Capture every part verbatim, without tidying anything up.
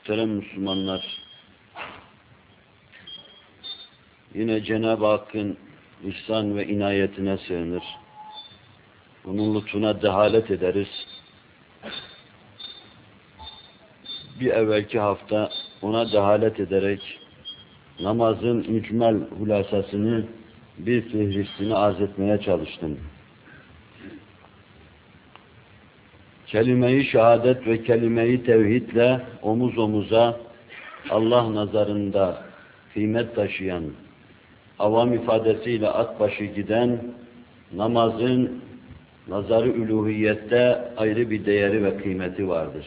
Muhterem Müslümanlar, yine Cenab-ı Hakk'ın ihsan ve inayetine sığınır. Bunun lütfuna dehalet ederiz. Bir evvelki hafta ona dehalet ederek namazın mücmel hulasasını, bir fihristini arz etmeye çalıştım. Kelime-i şehadet ve kelime-i tevhidle omuz omuza Allah nazarında kıymet taşıyan, avam ifadesiyle at başı giden namazın nazarı üluhiyette ayrı bir değeri ve kıymeti vardır.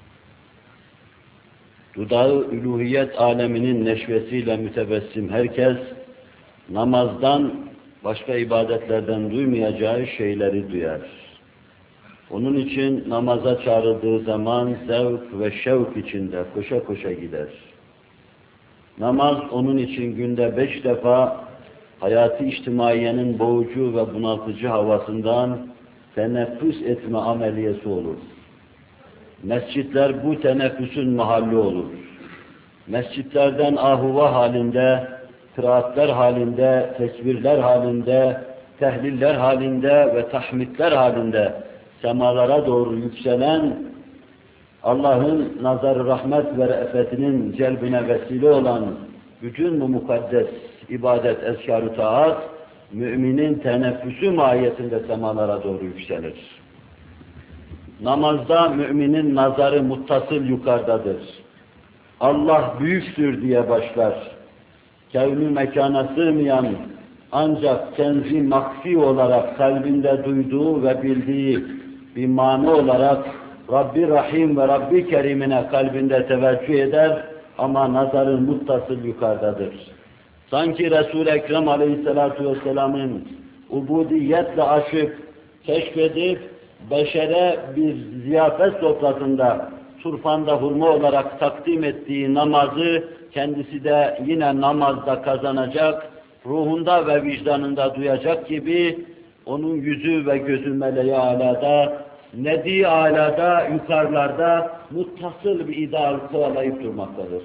Dudağı üluhiyet aleminin neşvesiyle mütebessim herkes namazdan başka ibadetlerden duymayacağı şeyleri duyar. Onun için namaza çağrıldığı zaman zevk ve şevk içinde koşa koşa gider. Namaz onun için günde beş defa hayatı içtimaiyenin boğucu ve bunaltıcı havasından teneffüs etme ameliyesi olur. Mescitler bu teneffüsün mahalli olur. Mescitlerden ahuva halinde, kıraatler halinde, tesbirler halinde, tehliller halinde ve tahmidler halinde semalara doğru yükselen, Allah'ın nazar-ı rahmet ve re'fetinin celbine vesile olan bütün bu mukaddes ibadet, ezkar-ı taat, müminin teneffüsü mahiyetinde semalara doğru yükselir. Namazda müminin nazarı muttasıl yukarıdadır. Allah büyüktür diye başlar. Kevn-i mekana sığmayan, ancak kendi makfi olarak kalbinde duyduğu ve bildiği bir mani olarak Rabbi Rahim ve Rabbi Kerim'ine kalbinde teveccüh eder ama nazarı muttasıl yukarıdadır. Sanki Resul-i Ekrem Aleyhisselatü Vesselam'ın ubudiyetle aşık, keşfedip beşere bir ziyafet sofrasında turfanda hurma olarak takdim ettiği namazı kendisi de yine namazda kazanacak, ruhunda ve vicdanında duyacak gibi onun yüzü ve gözü meleği alada, nedi alada, yukarılarda muttasıl bir ideal kovalayıp durmaktadır.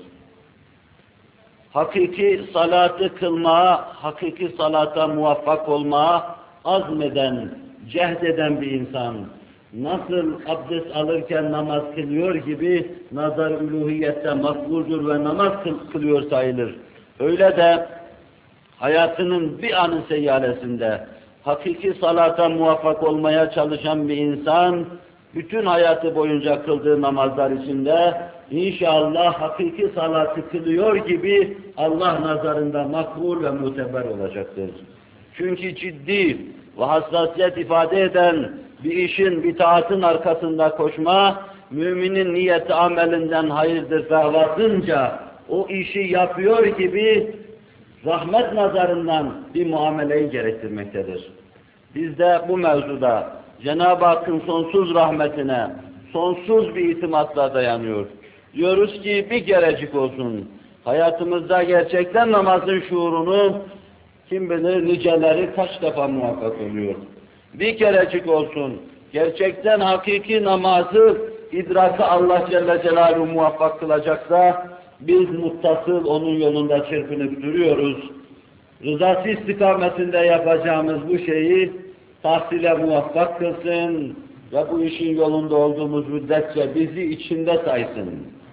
Hakiki salatı kılmaya, hakiki salata muvaffak olmaya azmeden, cehdeden bir insan, nasıl abdest alırken namaz kılıyor gibi nazar-ı üluhiyette makbuldur ve namaz kılıyor sayılır. Öyle de hayatının bir anı seyyalesinde hakiki salata muvaffak olmaya çalışan bir insan, bütün hayatı boyunca kıldığı namazlar içinde inşallah hakiki salatı kılıyor gibi Allah nazarında makbul ve muteber olacaktır. Çünkü ciddi ve hassasiyet ifade eden bir işin, bir taatın arkasında koşma, müminin niyeti amelinden hayırdır fehvasınca o işi yapıyor gibi rahmet nazarından bir muameleyi gerektirmektedir. Biz de bu mevzuda Cenab-ı Hakk'ın sonsuz rahmetine sonsuz bir itimatla dayanıyor. Diyoruz ki bir kerecik olsun hayatımızda gerçekten namazın şuurunu kim bilir niceleri kaç defa muhakkak oluyor. Bir kerecik olsun gerçekten hakiki namazı idraka Allah Celle Celaluhu muvaffak kılacaksa biz muttasıl onun yolunda çırpınıp duruyoruz. Rızası istikametinde yapacağımız bu şeyi tahsile muvaffak kılsın ve bu işin yolunda olduğumuz müddetçe bizi içinde saysın.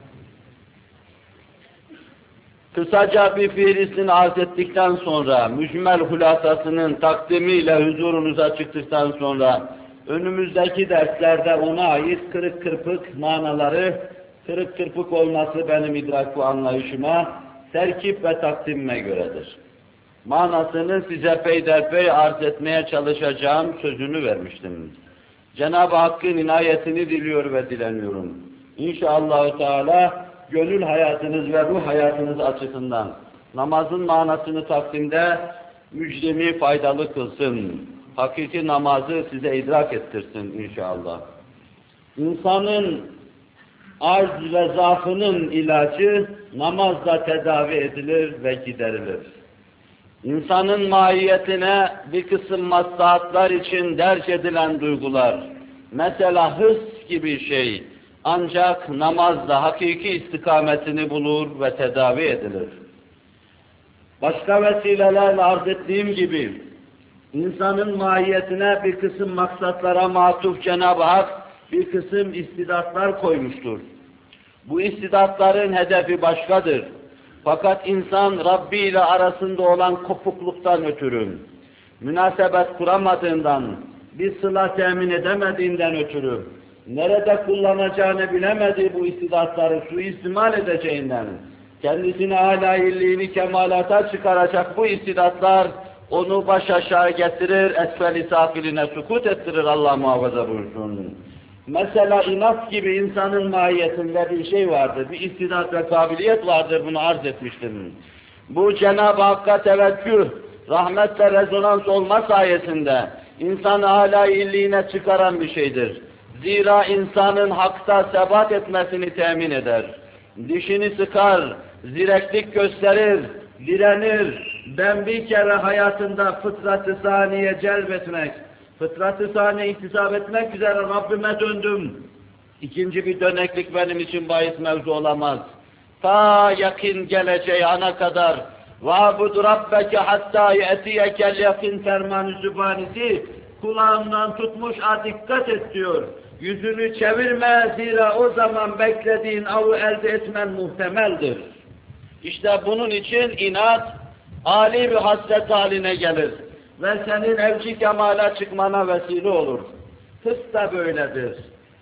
Kısaca bir fihristini arz ettikten sonra, mücmel hulasasının takdimiyle huzurunuza çıktıktan sonra, önümüzdeki derslerde ona ait kırık kırpık manaları, kırık kırpık olması benim idrak ve anlayışıma, terkip ve takdimime göredir. Manasını size peyderpey arz etmeye çalışacağım sözünü vermiştim. Cenab-ı Hakk'ın inayetini diliyor ve dileniyorum. İnşallah Teala gönül hayatınız ve ruh hayatınız açısından namazın manasını takdimde müjdemi faydalı kılsın. Hakiki namazı size idrak ettirsin inşallah. İnsanın arz ve zaafının ilacı namazla tedavi edilir ve giderilir. İnsanın mahiyetine bir kısım maslahatlar için derc edilen duygular, mesela hırs gibi şey, ancak namazla hakiki istikametini bulur ve tedavi edilir. Başka vesilelerle arz ettiğim gibi, insanın mahiyetine bir kısım maksatlara matuf Cenab-ı Hak bir kısım istidatlar koymuştur. Bu istidatların hedefi başkadır. Fakat insan Rabbi ile arasında olan kopukluktan ötürü, münasebet kuramadığından, bir sıla temin edemediğinden ötürü, nerede kullanacağını bilemediği bu istidatları suistimal edeceğinden, kendisine âlâ illiğini kemalata çıkaracak bu istidatlar, onu baş aşağı getirir, esfel-i safiline sukut ettirir, Allah muhafaza buyursun. Mesela inat gibi insanın mahiyetinde bir şey vardır, bir istidat ve kabiliyet vardır, bunu arz etmiştim. Bu Cenab-ı Hakk'a teveccüh, rahmetle rezonans olma sayesinde insanı âlâ illiğine çıkaran bir şeydir. Zira insanın hakta sebat etmesini temin eder. Dişini sıkar, zireklik gösterir, direnir. Ben bir kere hayatında fıtrat-ı saniye celbetmek, fıtrat-ı saniye iktisap etmek üzere Rabbime döndüm. İkinci bir döneklik benim için bahis mevzu olamaz. Ta yakın geleceği ana kadar وَعَبُدُ رَبَّكَ حَتَّى يَأْتِيَكَ الْيَقِنْ ferman-ı sübhanesi kulağından tutmuş, a dikkat et diyor. Yüzünü çevirme, zira o zaman beklediğin avı elde etmen muhtemeldir. İşte bunun için inat, âli bir hasret haline gelir ve senin evci kemala çıkmana vesile olur. Hırs da böyledir.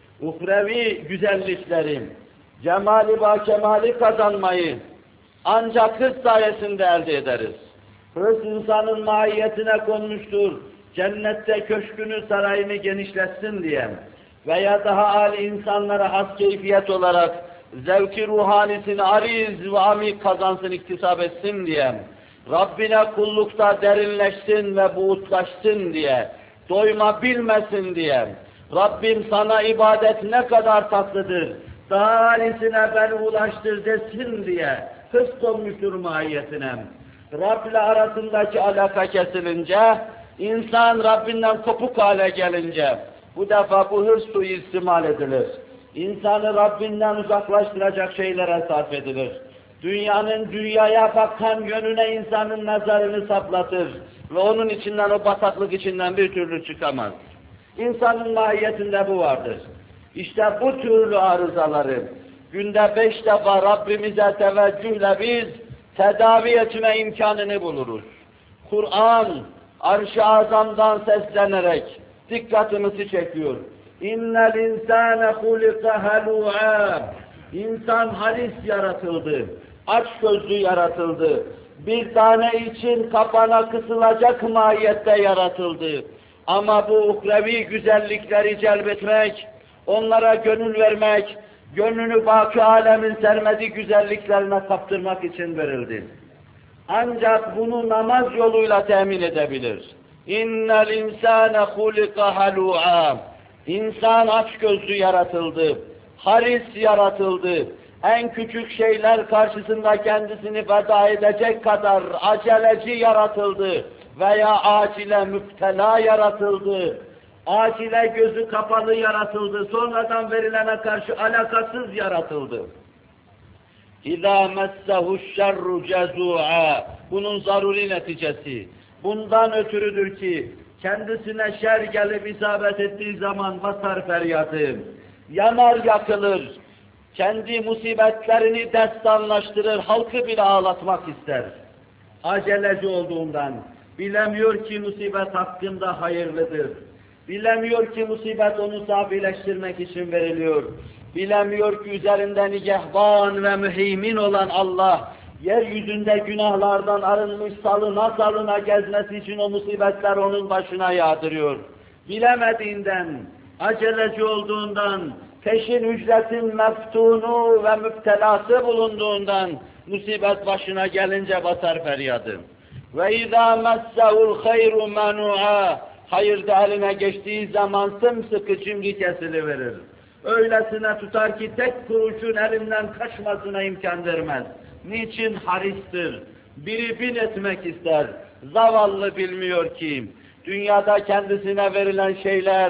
Uhrevi güzelliklerim, cemali ba kemali kazanmayı ancak hırs sayesinde elde ederiz. Hırs insanın mahiyetine konmuştur. Cennette köşkünü, sarayını genişletsin diye veya daha âli insanlara has keyfiyet olarak zevki ruhanisini ariz ve amik kazansın, iktisap etsin diye, Rabbine kullukta derinleşsin ve buğutlaşsın diye, doyma bilmesin diye, Rabbim sana ibadet ne kadar tatlıdır, daha âlisine beni ulaştır desin diye hırs konmuştur mahiyetine. Rab'le arasındaki alaka kesilince, insan Rabbinden kopuk hale gelince, bu defa bu hırs suistimal edilir. İnsanı Rabbinden uzaklaştıracak şeylere sarf edilir. Dünyanın dünyaya bakan yönüne insanın nazarını saplatır ve onun içinden, o bataklık içinden bir türlü çıkamaz. İnsanın mahiyetinde bu vardır. İşte bu türlü arızaları günde beş defa Rabbimize teveccühle biz tedavi etme imkanını buluruz. Kur'an Arş-ı Azam'dan seslenerek dikkatimizi çekiyor. İnnel insâne hulika halû'a. İnsan halis yaratıldı, aç gözlü yaratıldı. Bir tane için kapana kısılacak mahiyette yaratıldı. Ama bu uhrevi güzellikleri celbetmek, onlara gönül vermek, gönlünü baki alemin sermedi güzelliklerine kaptırmak için verildi. Ancak bunu namaz yoluyla temin edebilir. İnnel insâne hulika halû'a. İnsan açgözlü yaratıldı, haris yaratıldı. En küçük şeyler karşısında kendisini feda edecek kadar aceleci yaratıldı veya acile müptela yaratıldı. Acile gözü kapalı yaratıldı, sonradan verilene karşı alakasız yaratıldı. İzâ messehu'ş-şerru cezû'a. Bunun zaruri neticesi. Bundan ötürüdür ki, kendisine şer gelip isabet ettiği zaman basar feryadı, yanar yakılır, kendi musibetlerini destanlaştırır, halkı bile ağlatmak ister. Aceleci olduğundan, bilemiyor ki musibet hakkında hayırlıdır. Bilemiyor ki musibet onu safileştirmek için veriliyor. Bilemiyor ki üzerinde nigehban ve müheymin olan Allah, yeryüzünde günahlardan arınmış salına salına gezmesi için o musibetler onun başına yağdırıyor. Bilemediğinden, aceleci olduğundan, peşin ücretin meftunu ve müptelası bulunduğundan, musibet başına gelince batar feryadı. Ve izâ messehul hayru menû'a. Hayır da eline geçtiği zaman sımsıkı cimri kesiliverir. Öylesine tutar ki tek kuruşun elinden kaçmasına imkan vermez. Niçin haristir? Biri bin etmek ister. Zavallı bilmiyor ki, dünyada kendisine verilen şeyler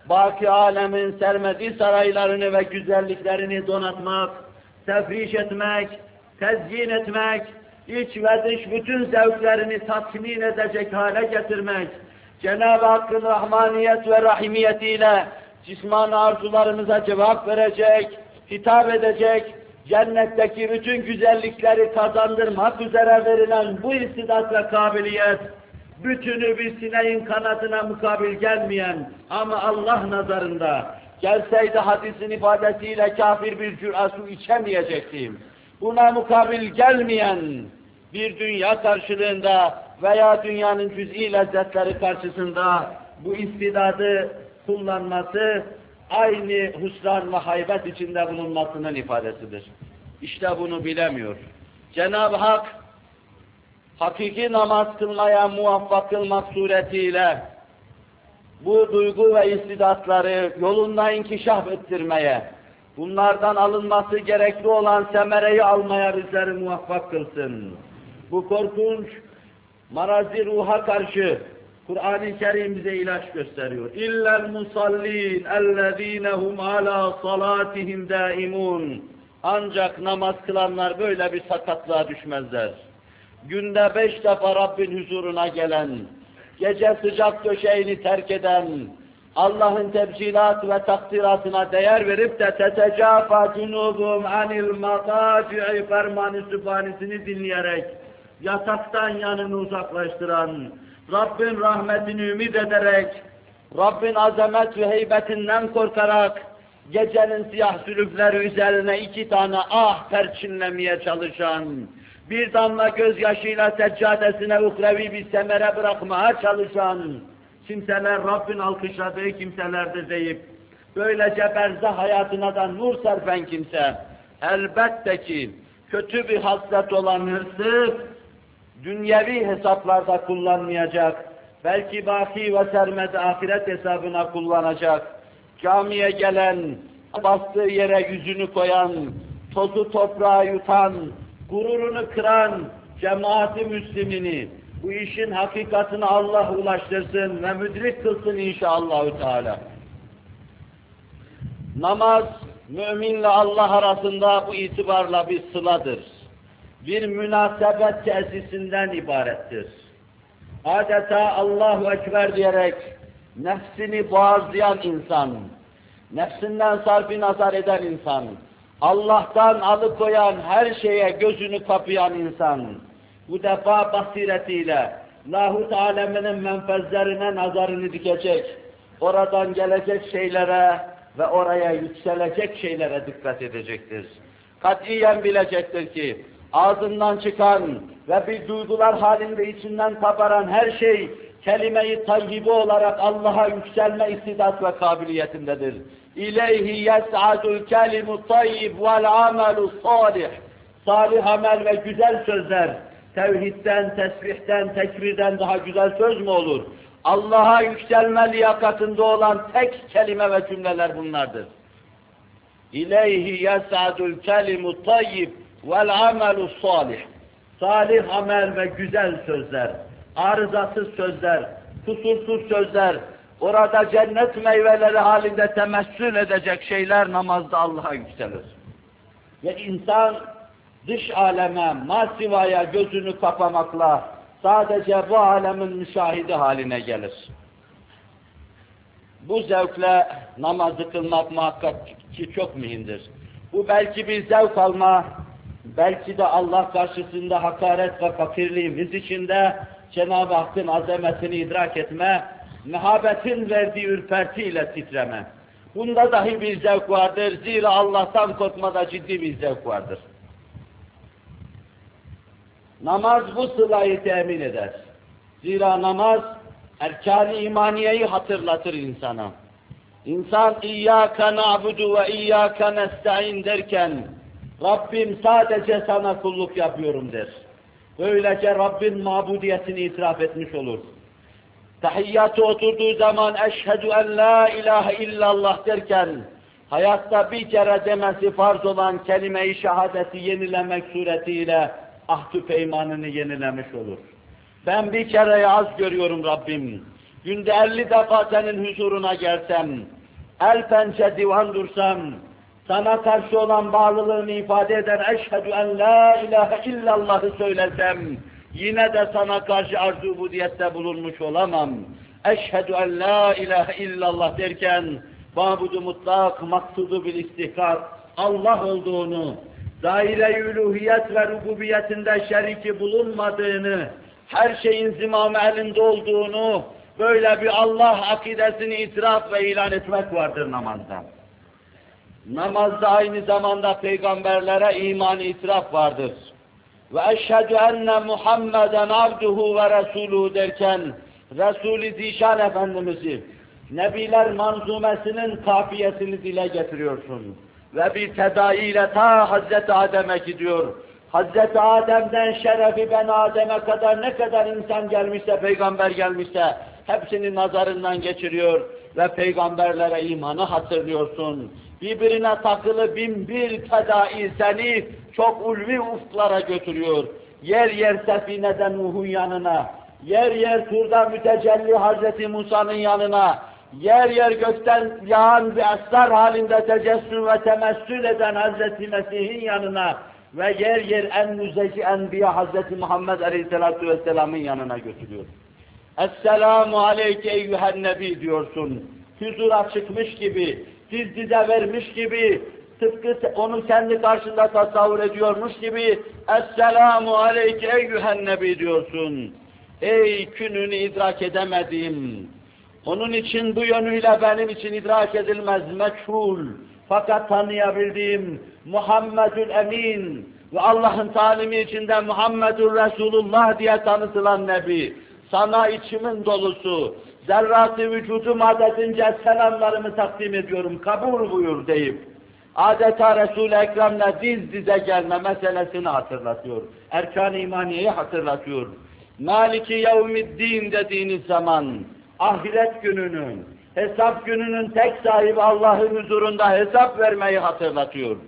baki alemin sermediği saraylarını ve güzelliklerini donatmak, tefriş etmek, tezyin etmek, iç ve dış bütün zevklerini tatmin edecek hale getirmek, Cenab-ı Hakk'ın rahmaniyet ve rahimiyetiyle cismani arzularımıza cevap verecek, hitap edecek, cennetteki bütün güzellikleri kazandırmak üzere verilen bu istidat ve kabiliyet, bütünü bir sineğin kanadına mukabil gelmeyen ama Allah nazarında gelseydi hadisin ifadesiyle kafir bir cüra su içemeyecektim. Buna mukabil gelmeyen bir dünya karşılığında veya dünyanın cüz'i lezzetleri karşısında bu istidadı kullanması aynı husran ve haybet içinde bulunmasının ifadesidir. İşte bunu bilemiyor. Cenab-ı Hak hakiki namaz kılmaya muvaffak kılmak suretiyle bu duygu ve istidatları yolunda inkişaf ettirmeye, bunlardan alınması gerekli olan semereyi almaya bizleri muvaffak kılsın. Bu korkunç marazi ruha karşı Kur'an-ı Kerim bize ilaç gösteriyor. İllel musallin ellezinehum ala salatihim daimun. Ancak namaz kılanlar böyle bir sakatlığa düşmezler. Günde beş defa Rabbin huzuruna gelen, gece sıcak döşeğini terk eden, Allah'ın tebcilat ve takdiratına değer verip de tetecafa cunubum anil madaci'i ferman-ı sübhanesini dinleyerek yataktan yanını uzaklaştıran, Rabbin rahmetini ümit ederek, Rabbin azamet ve heybetinden korkarak, gecenin siyah sülükleri üzerine iki tane ah perçinlemeye çalışan, bir damla gözyaşıyla seccadesine uhrevi bir semere bırakmaya çalışan kimseler Rabbin alkışladığı kimselerdir deyip, böylece berzah hayatına da nur serpen kimse, elbette ki kötü bir hasret olan hırsı, dünyevi hesaplarda kullanmayacak, belki baki ve sermedi ahiret hesabına kullanacak, camiye gelen, bastığı yere yüzünü koyan, tozu toprağa yutan, gururunu kıran cemaati müslimini, bu işin hakikatini Allah ulaştırsın ve müdrik kılsın inşallahü teala. Namaz, müminle Allah arasında bu itibarla bir sıladır. Bir münasebet tesisinden ibarettir. Adeta Allahu Ekber diyerek nefsini boğazlayan insan, nefsinden sarfi nazar eden insan, Allah'tan alıkoyan her şeye gözünü kapayan insan, bu defa basiretiyle lahut aleminin menfezlerine nazarını dikecek, oradan gelecek şeylere ve oraya yükselecek şeylere dikkat edecektir. Katiyen bilecektir ki, ağzından çıkan ve bir duygular halinde içinden kabaran her şey, kelime-i tayyibe olarak Allah'a yükselme istidat ve kabiliyetindedir. İleyhi yes'adul kelimu tayyib vel amelu salih. Salih amel ve güzel sözler, tevhidden, tesbihten, tekbirden daha güzel söz mü olur? Allah'a yükselme liyakatında olan tek kelime ve cümleler bunlardır. İleyhi yes'adul kelimu tayyib vel amelu salih. Salih amel ve güzel sözler, arızasız sözler, kusursuz sözler, orada cennet meyveleri halinde temessül edecek şeyler namazda Allah'a yükselir. Ve insan dış aleme, masivaya gözünü kapamakla sadece bu alemin müşahidi haline gelir. Bu zevkle namazı kılmak muhakkak ki çok mühimdir. Bu belki bir zevk alma, belki de Allah karşısında hakaret ve fakirliğimiz içinde Cenab-ı Hakk'ın azametini idrak etme, mehabetin verdiği ürpertiyle titreme. Bunda dahi bir zevk vardır. Zira Allah'tan korkmada ciddi bir zevk vardır. Namaz bu sılayı temin eder. Zira namaz erkan-ı imaniyeyi hatırlatır insana. İnsan İyyâke na'budu ve İyyâke nesta'in derken Rabbim sadece sana kulluk yapıyorum der. Böylece Rabbin mabudiyetini itiraf etmiş olur. Tahiyyatı oturduğu zaman eşhedü en la ilahe illallah derken hayatta bir kere demesi farz olan kelime-i şehadeti yenilemek suretiyle ahd-ı peymanını yenilemiş olur. Ben bir kereyi az görüyorum Rabbim. Günde elli defa senin huzuruna gelsem, el pençe divan dursam, sana karşı olan bağlılığını ifade eden eşhedü en la ilahe illallah'ı söylesem, yine de sana karşı arz-ı ubudiyette bulunmuş olamam. Eşhedü en la ilahe illallah derken, ma'budu mutlak, maksudu bil istihkak, Allah olduğunu, daire-i uluhiyet ve rububiyetinde şeriki bulunmadığını, her şeyin zimamı elinde olduğunu, böyle bir Allah akidesini itiraf ve ilan etmek vardır namazda. Namazda aynı zamanda peygamberlere iman itiraf vardır. Ve eşhedü enne Muhammeden abduhu ve resuluhu derken, Resul-i Zişan Efendimiz'i, Nebiler manzumesinin kafiyesini dile getiriyorsun. Ve bir tedaiyle ta Hazreti Adem'e gidiyor. Hazreti Adem'den şerefi ben Adem'e kadar ne kadar insan gelmişse, peygamber gelmişse, hepsini nazarından geçiriyor ve peygamberlere imanı hatırlıyorsun. Birbirine takılı bin bir tedai seni çok ulvi ufuklara götürüyor. Yer yer Sefine'den Nuh'un yanına, yer yer Tur'da mütecelli Hazreti Musa'nın yanına, yer yer gökten yağan bir esrar halinde tecessüm ve temessül eden Hazreti Mesih'in yanına ve yer yer en müzeki enbiya Hazreti Muhammed Aleyhisselatü Vesselam'ın yanına götürüyor. Esselamu aleyke eyyühen nebi diyorsun. Huzura çıkmış gibi, diz dize vermiş gibi, tıpkı onu kendi karşında tasavvur ediyormuş gibi Esselamu aleyke eyyühen nebi diyorsun. Ey kününü idrak edemediğim, onun için bu yönüyle benim için idrak edilmez meçhul, fakat tanıyabildiğim Muhammedül Emin ve Allah'ın talimi içinde Muhammedül Resulullah diye tanıtılan Nebi, sana içimin dolusu, zerrat-ı vücudum adedince selamlarımı takdim ediyorum, kabul buyur deyip, adeta Resul-i Ekrem'le diz dize gelme meselesini hatırlatıyor. Erkan-ı İmaniye'yi hatırlatıyor. Maliki yevmiddin dediğiniz zaman, ahiret gününün, hesap gününün tek sahibi Allah'ın huzurunda hesap vermeyi hatırlatıyor.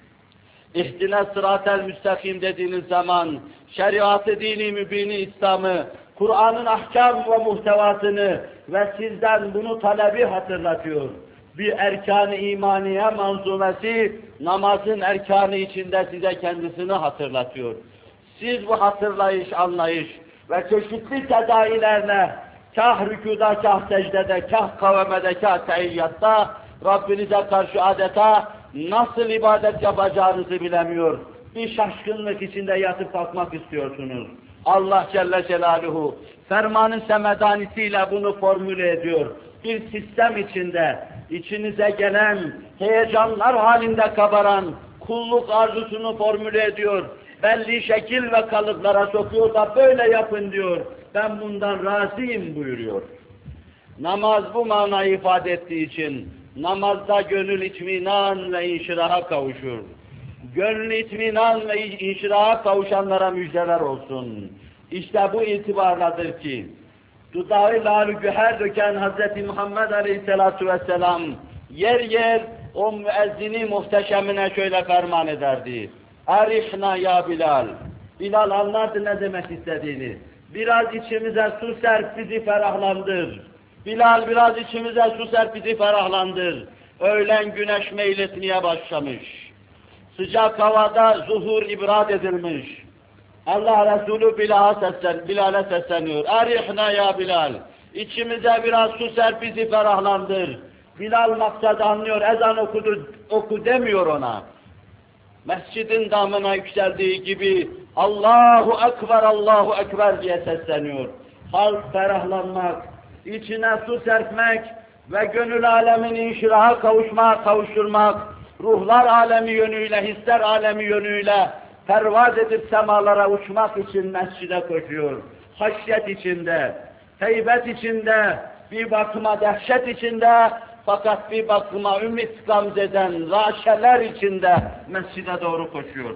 İhdine sıratel müstakim dediğiniz zaman, şeriat-ı dini mübini İslam'ı, Kur'an'ın ahkam ve muhtevasını ve sizden bunu talebi hatırlatıyor. Bir erkan-ı imaniye manzumesi, namazın erkanı içinde size kendisini hatırlatıyor. Siz bu hatırlayış, anlayış ve çeşitli tedailerle, kah rükuda, kah secdede, kah kavemede, kah tehiyyatta, Rabbinize karşı adeta nasıl ibadet yapacağınızı bilemiyor. Bir şaşkınlık içinde yatıp kalkmak istiyorsunuz. Allah Celle Celaluhu fermanı semedanisiyle bunu formüle ediyor. Bir sistem içinde içinize gelen, heyecanlar halinde kabaran kulluk arzusunu formüle ediyor. Belli şekil ve kalıplara sokuyor da böyle yapın diyor. Ben bundan razıyım buyuruyor. Namaz bu manayı ifade ettiği için namazda gönül itminan ve inşiraha kavuşur. Gönül itminan ve inşiraha kavuşanlara müjdeler olsun. İşte bu itibarladır ki dudağı lal-ü güher döken Hz. Muhammed Aleyhisselatü Vesselam yer yer o müezzini muhteşemine şöyle ferman ederdi. Arihna ya Bilal. Bilal anlardı ne demek istediğini. Biraz içimize su serp bizi ferahlandır. Bilal biraz içimize su serp bizi ferahlandır. Öğlen güneş meyletmeye başlamış. Sıcak havada zuhur ibrad edilmiş. Allah Resulü Bilal'e seslen, Bilal'e sesleniyor. Arihna ya Bilal. İçimize biraz su serp bizi ferahlandır. Bilal maksadı anlıyor. Ezan okudu, oku demiyor ona. Mescidin damına yükseldiği gibi Allahu Ekber, Allahu Ekber diye sesleniyor. Halk ferahlanmak, içine su serpmek ve gönül alemini inşiraha kavuşmak, kavuşturmak, ruhlar alemi yönüyle, hisler alemi yönüyle pervaz edip semalara uçmak için mescide koşuyor. Haşyet içinde, heybet içinde, bir bakıma dehşet içinde, fakat bir bakıma ümit gamzeden raşeler içinde mescide doğru koşuyor.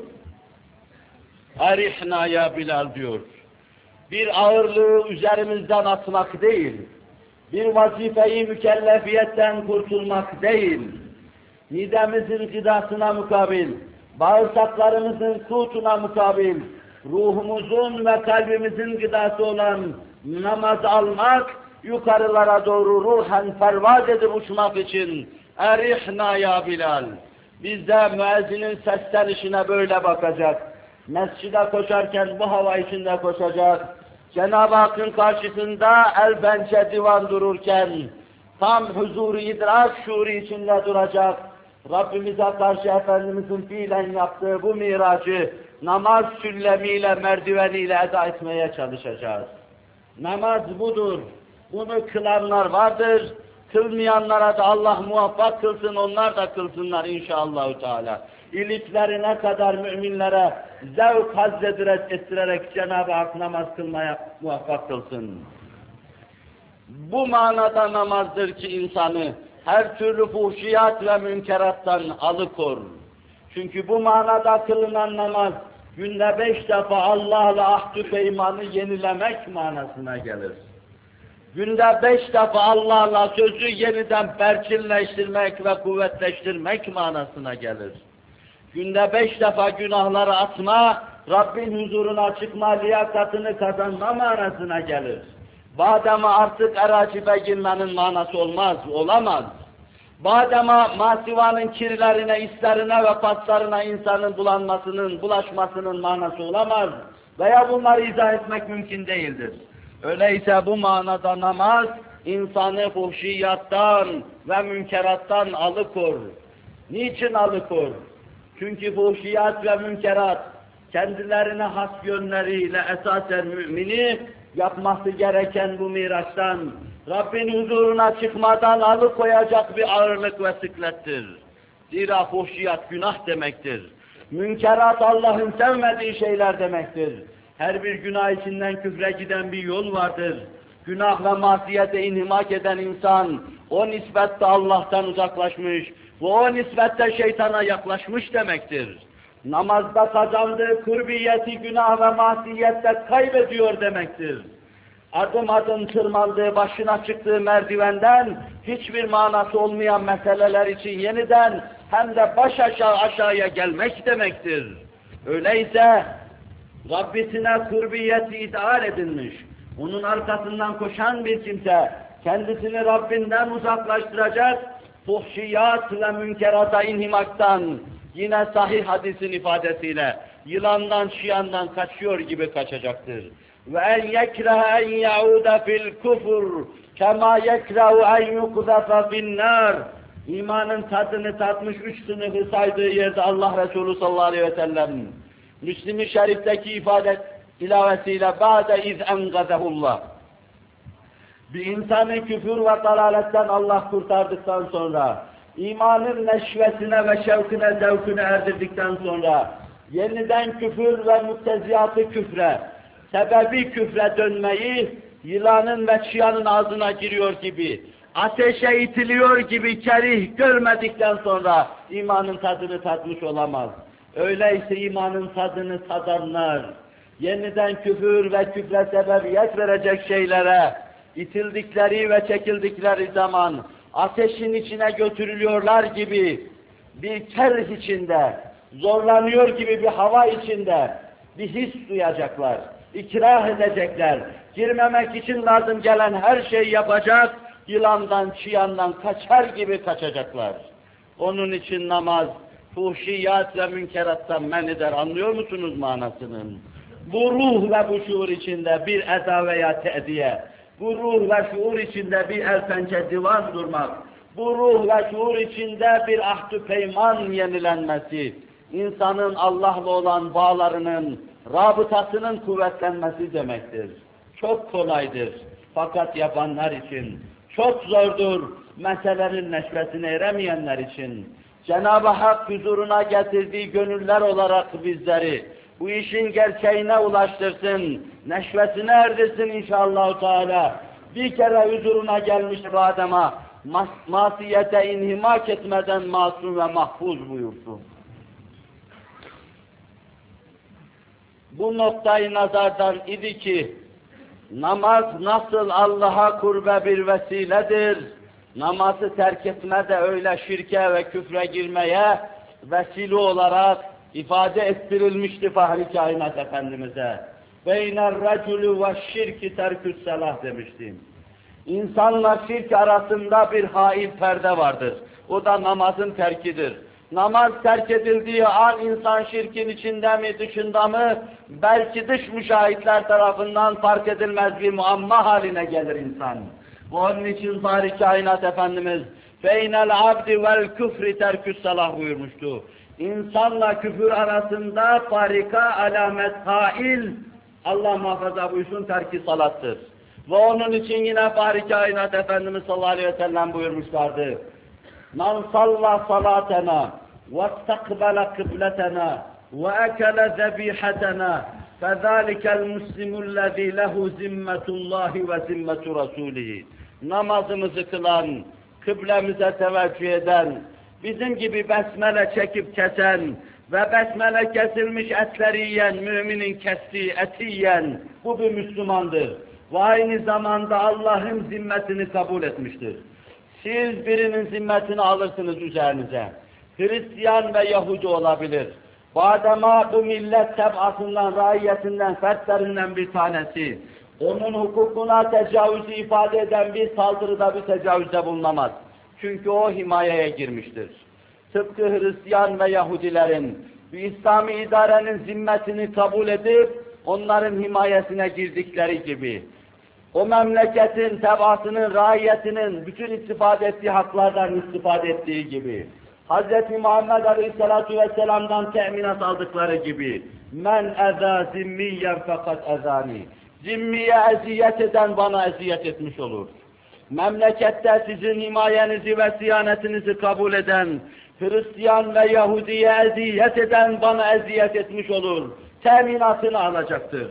Arihna ya Bilal diyor. Bir ağırlığı üzerimizden atmak değil, bir vazifeyi mükellefiyetten kurtulmak değil, midemizin gıdasına mukabil, bağırsaklarımızın kutuna mukabil, ruhumuzun ve kalbimizin gıdası olan namaz almak, yukarılara doğru ruhen pervaz edip uçmak için Erihna ya Bilal. Biz de müezzinin seslenişine böyle bakacak. Mescide koşarken bu hava içinde koşacak. Cenab-ı Hakk'ın karşısında el pençe divan dururken tam huzur-u idrak şuuru içinde duracak. Rabbimize karşı Efendimizin fiilen yaptığı bu miracı namaz süllemiyle, merdiveniyle eda etmeye çalışacağız. Namaz budur. Bunu kılanlar vardır. Kılmayanlara da Allah muvaffak kılsın, onlar da kılsınlar inşallah Teala. İliklerine kadar müminlere zevk hazzedirek ettirerek Cenab-ı Hak namaz kılmaya muvaffak kılsın. Bu manada namazdır ki insanı her türlü fuhşiyat ve münkerattan alıkor. Çünkü bu manada kılınan namaz günde beş defa Allah'la ahdü peymanı yenilemek manasına gelir. Günde beş defa Allah'la sözü yeniden perçinleştirmek ve kuvvetleştirmek manasına gelir. Günde beş defa günahları atma, Rabbin huzuruna çıkma liyakatını kazanma manasına gelir. Badema artık eracibe girmenin manası olmaz, olamaz. Badema masivanın kirlerine, islerine ve paslarına insanın bulanmasının, bulaşmasının manası olamaz. Veya bunları izah etmek mümkün değildir. Öyleyse bu manada namaz, insanı fuhşiyattan ve münkerattan alıkor. Niçin alıkor? Çünkü fuhşiyat ve münkerat, kendilerine has yönleriyle esasen mümini, yapması gereken bu miraçtan, Rabbin huzuruna çıkmadan alıkoyacak bir ağırlık ve sıklettir. Zira fuhşiyat günah demektir. Münkerat Allah'ın sevmediği şeyler demektir. Her bir günah içinden küfre giden bir yol vardır. Günah ve masiyete inhimak eden insan, o nispette Allah'tan uzaklaşmış ve o nispette şeytana yaklaşmış demektir. Namazda kazandığı kurbiyeti günah ve masiyette kaybediyor demektir. Adım adım tırmandığı, başına çıktığı merdivenden hiçbir manası olmayan meseleler için yeniden hem de baş aşağı aşağıya gelmek demektir. Öyleyse Rabbisine kurbiyeti ideal edilmiş, onun arkasından koşan bir kimse kendisini Rabbinden uzaklaştıracak, fuhşiyat ve münkerata inhimaktan, yine sahih hadisin ifadesiyle yılandan, şiyandan kaçıyor gibi kaçacaktır. Ve en yekrehe en yauda fil kufur kema yekrehu en yukdafa finnâr. İmanın tadını tatmış üç sınıfı saydığı yerde Allah Resulü sallallahu aleyhi ve sellem Müslim-i Şerif'teki ifade ilavesiyle ba'de iz engazehullah. Bir insanı küfür ve dalaletten Allah kurtardıktan sonra, imanın neşvesine ve şevkine, zevküne erdirdikten sonra, yeniden küfür ve mütteziyatı küfre, sebebi küfre dönmeyi, yılanın ve çıyanın ağzına giriyor gibi, ateşe itiliyor gibi kerih görmedikten sonra imanın tadını tatmış olamaz. Öyleyse imanın tadını tadanlar, yeniden küfür ve küfre sebebiyet verecek şeylere, itildikleri ve çekildikleri zaman ateşin içine götürülüyorlar gibi bir kerh içinde, zorlanıyor gibi bir hava içinde bir his duyacaklar, ikrah edecekler, girmemek için lazım gelen her şeyi yapacak, yılandan, çıyandan kaçar gibi kaçacaklar. Onun için namaz, fuhşiyat ve münkerattan men eder, anlıyor musunuz manasının? Bu ruh ve bu şuur içinde bir eda veya te'diye, bu ruh ve şuur içinde bir el pençe divan durmak, bu ruh ve şuur içinde bir ahdü peyman yenilenmesi, insanın Allah'la olan bağlarının, rabıtasının kuvvetlenmesi demektir. Çok kolaydır. Fakat yapanlar için çok zordur, meselenin neşvesine eremeyenler için. Cenab-ı Hak huzuruna getirdiği gönüller olarak bizleri bu işin gerçeğine ulaştırsın, neşvesine erdirsin inşallah Teala. Bir kere huzuruna gelmiş bir adama mas masiyete inhimak etmeden masum ve mahfuz buyursun. Bu noktayı nazardan idi ki, namaz nasıl Allah'a kurbe bir vesiledir, namazı terk etme de öyle şirke ve küfre girmeye vesile olarak ifade ettirilmişti Fahri Kainat Efendimiz'e. Beyner racülü ve şirki terküs selah demiştim. İnsanla şirk arasında bir hail perde vardır. O da namazın terkidir. Namaz terk edildiği an insan şirkin içinde mi dışında mı belki dış müşahitler tarafından fark edilmez bir muamma haline gelir insan. Onun için Fahri Kainat Efendimiz فَاِنَ الْعَبْدِ وَالْكُفْرِ تَرْكُ السَّلَاهُ buyurmuştu. İnsanla küfür arasında farika, alamet, hail, Allah muhafaza buyursun, terk-i salattır. Ve onun için yine Fahri Kainat Efendimiz sallallahu aleyhi ve sellem buyurmuşlardı. مَنْ صَلَّى صَلَاتَنَا وَاسْتَقْبَلَ قِبْلَتَنَا وَاَكَلَ ذَبِيحَتَنَا فَذَٰلِكَ الْمُسْلِمُ الَّذ۪ي لَهُ زِمَّةُ اللّٰهِ وَزِمَّةُ رَسُولِهِ. Namazımızı kılan, kıblemize teveccüh eden, bizim gibi besmele çekip kesen ve besmele kesilmiş etleri yiyen, müminin kestiği eti yiyen, bu bir Müslümandır. Ve aynı zamanda Allah'ın zimmetini kabul etmiştir. Siz birinin zimmetini alırsınız üzerinize. Hristiyan ve Yahudi olabilir. Badema bu millet tebasından, raiyetinden, fertlerinden bir tanesi. Onun hukukuna tecavüzü ifade eden bir saldırıda bir tecavüzde bulunamaz. Çünkü o himayeye girmiştir. Tıpkı Hristiyan ve Yahudilerin bir İslami idarenin zimmetini kabul edip onların himayesine girdikleri gibi, o memleketin, tebaasının, raiyetinin bütün istifade ettiği haklardan istifade ettiği gibi, Hz. Muhammed Aleyhisselatü Vesselam'dan teminat aldıkları gibi, men ezâ zimmiyen fakat ezâni, zimmiye eziyet eden bana eziyet etmiş olur. Memlekette sizin himayenizi ve siyanetinizi kabul eden, Hristiyan ve Yahudi'ye eziyet eden bana eziyet etmiş olur. Teminatını alacaktır.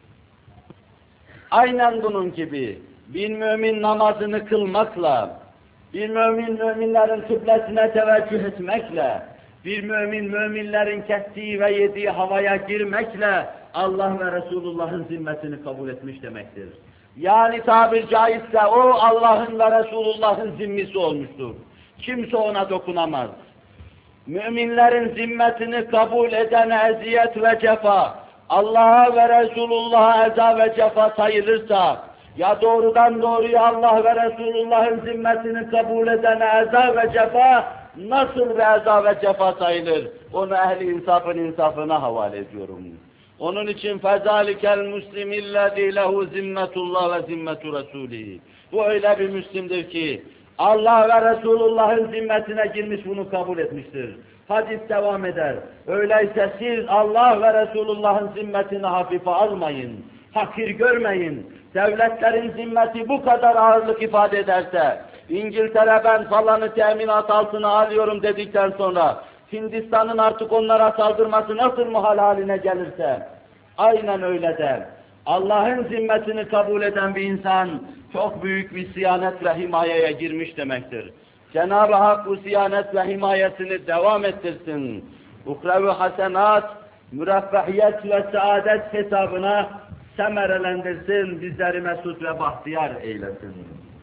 Aynen bunun gibi bir mümin namazını kılmakla, bir mümin müminlerin kıblesine teveccüh etmekle, bir mümin müminlerin kestiği ve yediği havaya girmekle Allah ve Resulullah'ın zimmetini kabul etmiş demektir. Yani tabir caizse o Allah'ın ve Resulullah'ın zimmisi olmuştur. Kimse ona dokunamaz. Müminlerin zimmetini kabul edene eziyet ve cefa, Allah'a ve Resulullah'a eza ve cefa sayılırsa, ya doğrudan doğruya Allah ve Resulullah'ın zimmetini kabul edene eza ve cefa, nasıl bir eza ve cefa sayılır? Onu ehli insafın insafına havale ediyorum. Onun için فَذَٰلِكَ الْمُسْلِمِ الَّذ۪ي لَهُ زِمَّةُ اللّٰهِ وَزِمَّةُ رَسُولِهِ. Bu öyle bir Müslim'dir ki, Allah ve Resulullah'ın zimmetine girmiş, bunu kabul etmiştir. Hadis devam eder. Öyleyse siz Allah ve Resulullah'ın zimmetini hafife almayın, hakir görmeyin. Devletlerin zimmeti bu kadar ağırlık ifade ederse, İngiltere ben falanı teminat altına alıyorum dedikten sonra, Hindistan'ın artık onlara saldırması nasıl muhal haline gelirse, aynen öyle der. Allah'ın zimmetini kabul eden bir insan, çok büyük bir siyanet ve himayeye girmiş demektir. Cenab-ı Hak bu siyanet ve himayesini devam ettirsin. Uhrevi hasenat, müreffehiyet ve saadet hesabına semerelendirsin, bizleri mesut ve bahtiyar eylesin.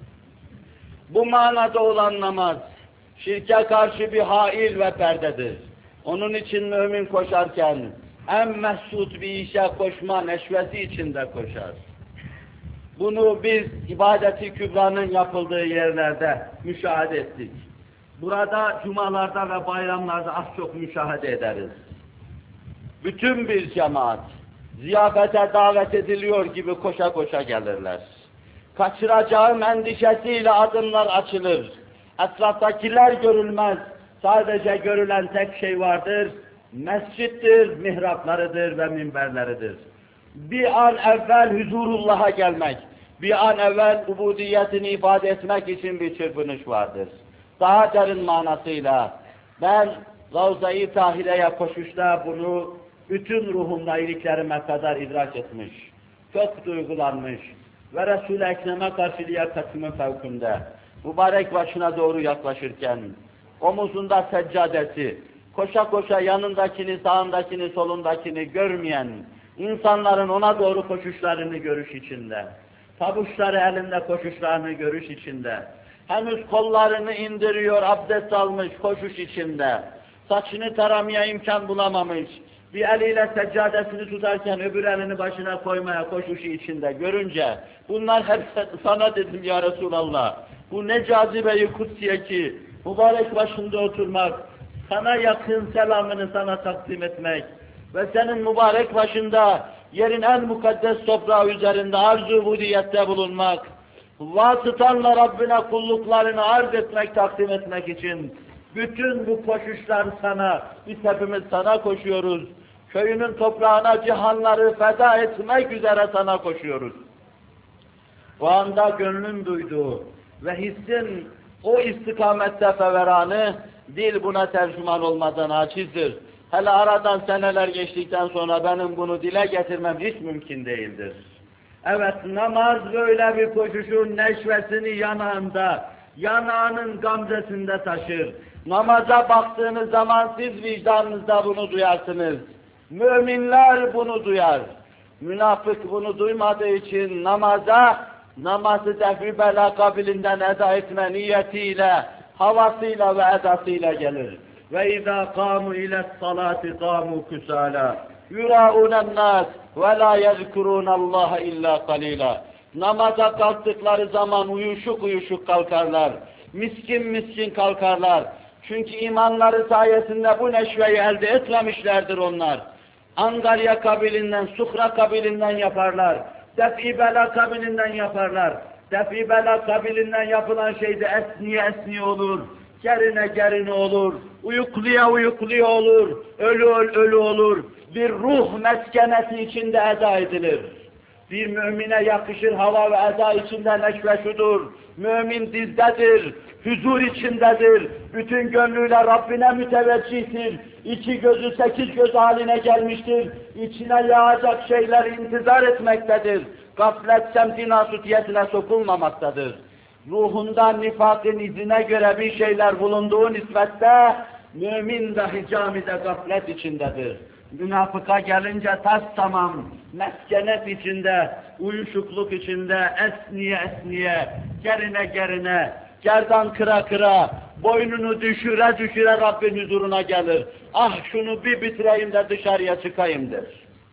Bu manada olan namaz, şirke karşı bir hail ve perdedir. Onun için mümin koşarken, en mesut bir işe koşma neşvesi içinde koşar. Bunu biz ibadeti kübranın yapıldığı yerlerde müşahede ettik. Burada cumalarda ve bayramlarda az çok müşahede ederiz. Bütün bir cemaat, ziyafete davet ediliyor gibi koşa koşa gelirler. Kaçıracağım endişesiyle adımlar açılır. Etraftakiler görülmez. Sadece görülen tek şey vardır. Mescittir, mihraplarıdır ve minberleridir. Bir an evvel huzurullah'a gelmek, bir an evvel ubudiyetini ifade etmek için bir çırpınış vardır. Daha derin manasıyla ben Ravza-i Tahire'ye koşuşta bunu bütün ruhumla iliklerime kadar idrak etmiş, çok duygulanmış ve Resul-i Ekrem'e karşı liyakatımın fevkinde, mübarek başına doğru yaklaşırken, omuzunda seccadesi, koşa koşa yanındakini, sağındakini, solundakini görmeyen, insanların ona doğru koşuşlarını görüş içinde, pabuçları elinde koşuşlarını görüş içinde, henüz kollarını indiriyor, abdest almış, koşuş içinde, saçını taramaya imkan bulamamış, bir eliyle seccadesini tutarken öbür elini başına koymaya koşuşu içinde görünce, bunlar hep sana dedim ya Resulallah, bu ne cazibe-i kutsiye ki, mübarek başında oturmak, sana yakın selamını sana takdim etmek ve senin mübarek başında yerin en mukaddes toprağı üzerinde arz-ı ubudiyette bulunmak, vasıtanla Rabbine kulluklarını arz etmek, takdim etmek için bütün bu koşuşlar sana, biz hepimiz sana koşuyoruz. Köyünün toprağına cihanları feda etmek üzere sana koşuyoruz. O anda gönlün duyduğu ve hissin o istikamette feveranı, dil buna tercüman olmadan acizdir. Hele aradan seneler geçtikten sonra benim bunu dile getirmem hiç mümkün değildir. Evet, namaz böyle bir koşuşun neşvesini yanağında, yanağının gamzesinde taşır. Namaza baktığınız zaman siz vicdanınızda bunu duyarsınız. Müminler bunu duyar. Münafık bunu duymadığı için namaza, namazı defi bela kabilinden eda etme niyetiyle, havasıyla ve edasıyla gelir. Ve izâ kâmû ile salâti kâmû kusâlâ. Yurâûnen nâs ve lâ yezkurûnallâhe illâ kalîlâ. Namaza kalktıkları zaman uyuşuk uyuşuk kalkarlar. Miskin miskin kalkarlar. Çünkü imanları sayesinde bu neşveyi elde etmemişlerdir onlar. Angarya kabilinden, Sukra kabilinden yaparlar. Def-i bela kabilinden yaparlar. Def-i bela kabilinden yapılan şey de esniye esniye olur. Gerine gerine olur. Uyukluya uyukluya olur. Ölü ölü olur. Bir ruh meskenesi içinde eda edilir. Bir mümine yakışır hava ve eda içinde neşve şudur. Mümin dizdedir, huzur içindedir. Bütün gönlüyle Rabbine müteveccihtir. İki gözü sekiz göz haline gelmiştir. İçine yağacak şeyler intizar etmektedir. Gaflet semti nasutiyetine sokulmamaktadır. Ruhundan nifakın izine göre bir şeyler bulunduğu nispette mümin dahi camide gaflet içindedir. Münafıka gelince tas tamam, meskenet içinde, uyuşukluk içinde, esniye esniye, gerine gerine, gerdan kıra kıra, boynunu düşüre düşüre Rabbin huzuruna gelir. Ah şunu bir bitireyim de dışarıya çıkayım der.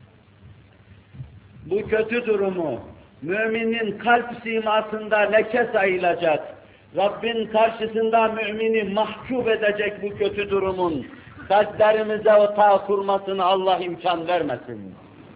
Bu kötü durumu, müminin kalp simasında leke sayılacak, Rabbin karşısında mümini mahcup edecek bu kötü durumun, kalplerimize o ta kurmasını Allah imkan vermesin.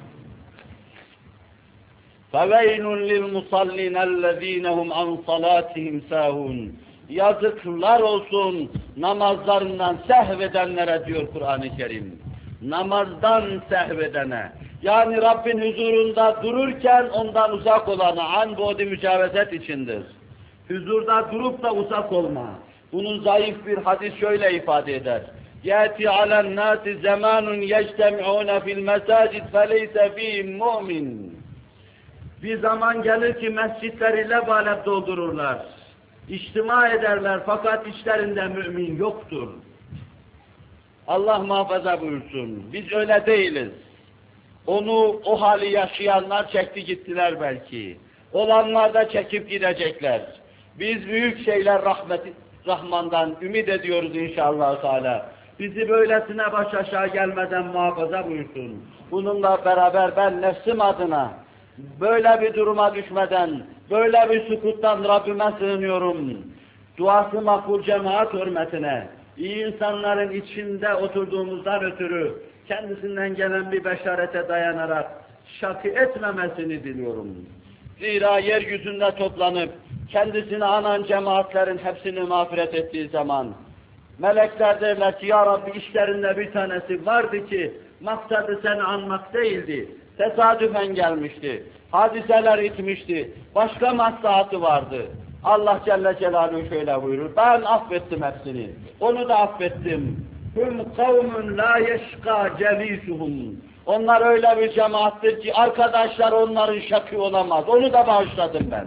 فَوَيْلٌ لِلْمُصَلِّينَ الَّذ۪ينَ هُمْ عَنْ صَلَاتِهِمْ سَاهُونَ. Yazıklar olsun namazlarından sehvedenlere diyor Kur'an-ı Kerim. Namazdan sehvedene, yani Rabbin huzurunda dururken ondan uzak olana, an bu'd-i mücavezet içindir. Huzurda durup da uzak olma. Bunun zayıf bir hadis şöyle ifade eder. يَأْتِ عَلَى النَّاسِ زَمَانٌ يَجْتَمِعُونَ فِي الْمَسَاجِدِ فَلَيْسَ فِيهِمْ مُؤْمِنٌ. Bir zaman gelir ki mescitleri lebalep doldururlar. İçtima ederler fakat içlerinde mümin yoktur. Allah muhafaza buyursun. Biz öyle değiliz. Onu, o hali yaşayanlar çekti gittiler belki. Olanlar da çekip gidecekler. Biz büyük şeyler rahmeti, Rahman'dan ümit ediyoruz inşallah Teala. Bizi böylesine baş aşağı gelmeden muhafaza buyursun. Bununla beraber ben nefsim adına böyle bir duruma düşmeden, böyle bir sükuttan Rabbime sığınıyorum. Duası makbul cemaat hürmetine, iyi insanların içinde oturduğumuzdan ötürü, kendisinden gelen bir beşarete dayanarak şakı etmemesini diliyorum. Zira yeryüzünde toplanıp, kendisini anan cemaatlerin hepsini mağfiret ettiği zaman, melekler derler ki, Ya Rabbi işlerinde bir tanesi vardı ki, maksadı seni anmak değildi, tesadüfen gelmişti, hadiseler itmişti, başka maslahatı vardı. Allah Celle Celaluhu şöyle buyurur, ben affettim hepsini, onu da affettim. Hum kavmun la yeşka celisuhum. Onlar öyle bir cemaattir ki arkadaşlar onların şakı olamaz, onu da bağışladım ben.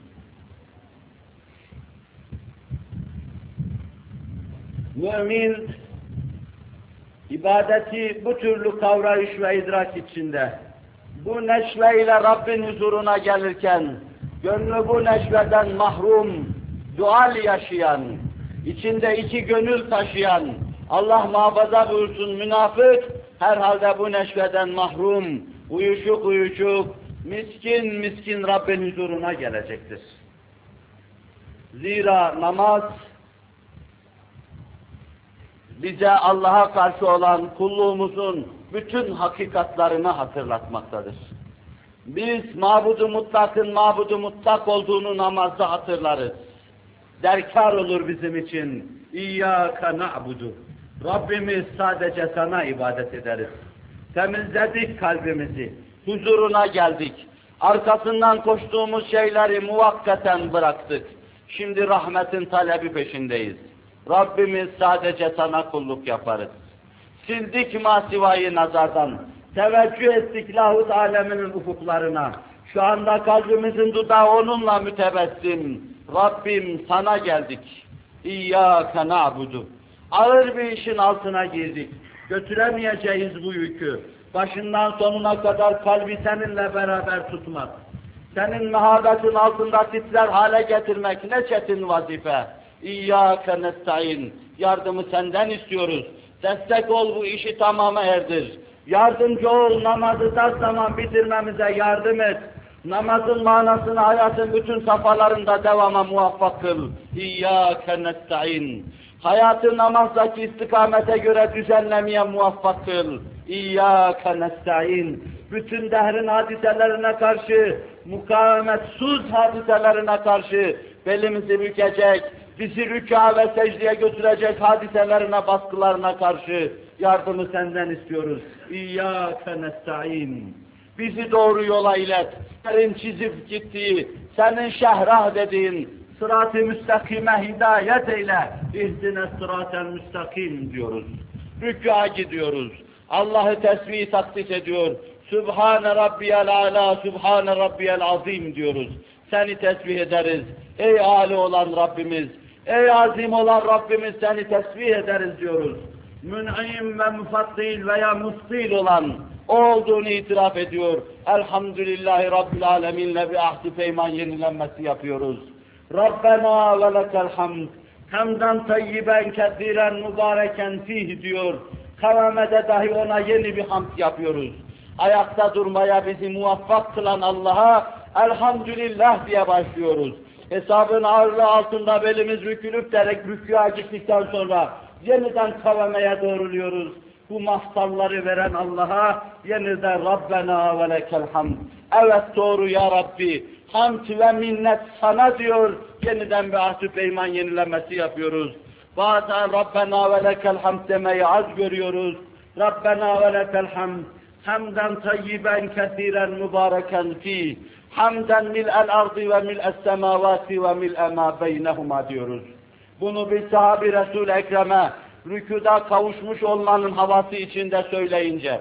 Mümin, ibadeti bu türlü kavrayış ve idrak içinde, bu neşveyle Rabbin huzuruna gelirken, gönlü bu neşveden mahrum, dual yaşayan, içinde iki gönül taşıyan, Allah muhafaza buyursun münafık, herhalde bu neşveden mahrum, uyuşuk uyuşuk, miskin miskin Rabbin huzuruna gelecektir. Zira namaz, bize Allah'a karşı olan kulluğumuzun bütün hakikatlarını hatırlatmaktadır. Biz mabudu mutlakın mabudu mutlak olduğunu namazda hatırlarız. Derkar olur bizim için. İyyâke na'budu. Rabbimiz sadece sana ibadet ederiz. Temizledik kalbimizi, huzuruna geldik. Arkasından koştuğumuz şeyleri muvakkaten bıraktık. Şimdi rahmetin talebi peşindeyiz. Rabbimiz sadece sana kulluk yaparız. Sildik masivayı nazardan, teveccüh ettik lahut aleminin ufuklarına. Şu anda kalbimizin dudağı onunla mütebessim. Rabbim sana geldik. İyyâke na'budu. Ağır bir işin altına girdik. Götüremeyeceğiz bu yükü. Başından sonuna kadar kalbi seninle beraber tutmak. Senin mehabetin altında titrer hale getirmek ne çetin vazife. İyyâke nesta'in. Yardımı senden istiyoruz. Destek ol bu işi tamama erdir. Yardımcı ol, namazı da zaman bitirmemize yardım et. Namazın manasını hayatın bütün safhalarında devama muvaffak kıl. İyyâke nesta'in. Hayatı namazdaki istikamete göre düzenlemeye muvaffak kıl. İyyâke nesta'in. Bütün dehrin hadiselerine karşı, mukavemetsiz hadiselerine karşı belimizi bükecek, bizi rükâ ve secdeye götürecek hadiselerine, baskılarına karşı yardımı senden istiyoruz. İyyâke nesta'in. Bizi doğru yola ilet. Senin çizip gittiği, senin şehrah dediğin sırat-ı müstakime hidayet eyle. İhdine sıratel müstakim diyoruz. Rükûa gidiyoruz. Allah'ı tesbih takdis ediyor. Sübhane Rabbiyel Ala, Sübhane Rabbiyel Azim diyoruz. Seni tesbih ederiz. Ey âli olan Rabbimiz, ey azim olan Rabbimiz seni tesbih ederiz diyoruz. Mün'im ve müfaddil veya mustil olan o olduğunu itiraf ediyor. Elhamdülillahi Rabbil Alemin'le bir ahd-i peyman yenilenmesi yapıyoruz. Rabbena ve lekel hamd. Hamdan tayyiben kesiren mübareken fih diyor. Kavamede dahi ona yeni bir hamd yapıyoruz. Ayakta durmaya bizi muvaffak kılan Allah'a elhamdülillah diye başlıyoruz. Hesabın ağırlığı altında belimiz bükülüp derek rükûa gittikten sonra yeniden kavameye doğruluyoruz. Bu mahsalları veren Allah'a yeniden Rabbena ve lekel hamd. Evet doğru ya Rabbi. Hamd ve minnet sana diyor. Yeniden bir ahd-i peyman yenilemesi yapıyoruz. Bazen Rabbena ve lekel hamd demeyi az görüyoruz. Rabbena ve lekel hamd. Hamden tayyiben kesiren mübareken fî. Hamden mil'el ardı ve mil'es semavati ve mil'e mâ beynehuma diyoruz. Bunu bir sahabi Resul-i Ekrem'e rükûda kavuşmuş olmanın havası içinde söyleyince,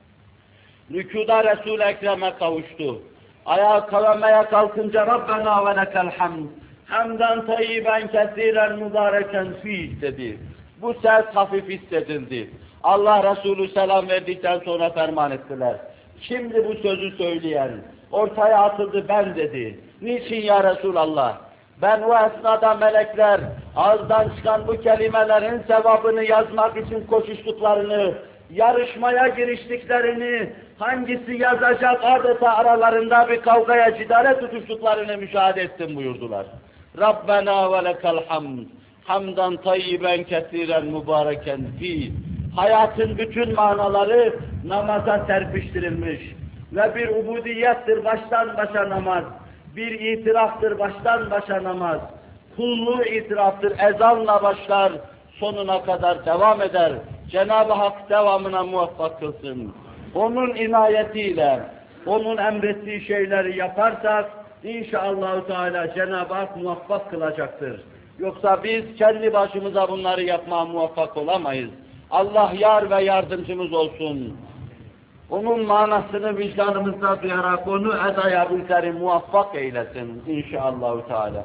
rükûda Resul-i Ekrem'e kavuştu. Ayağa kavamaya kalkınca Rabbena ve lekel hamd. Hamden tayyiben kesiren mübareken fî dedi. Bu ses hafif hissedildi. Allah Resulü selam verdikten sonra ferman ettiler. Şimdi bu sözü söyleyen, ortaya atıldı ben dedi. Niçin ya Resulallah? Ben o esnada melekler ağızdan çıkan bu kelimelerin sevabını yazmak için koşuştuklarını, yarışmaya giriştiklerini, hangisi yazacak adeta aralarında bir kavgaya cidare tutuştuklarını müşahede ettim buyurdular. Rabbena ve lekel hamd. Hamdan tayyiben kesiren mübareken fî. Hayatın bütün manaları namaza serpiştirilmiş ve bir ubudiyettir baştan başa namaz, bir itiraftır baştan başa namaz, kulluğu itiraftır, ezanla başlar, sonuna kadar devam eder. Cenab-ı Hak devamına muvaffak kılsın. Onun inayetiyle, onun emrettiği şeyleri yaparsak, inşallah Teala Cenab-ı Hak muvaffak kılacaktır. Yoksa biz kendi başımıza bunları yapmaya muvaffak olamayız. Allah yar ve yardımcımız olsun. Onun manasını vicdanımızda duyarak onu edaya bizleri muvaffak eylesin inşallah Teala.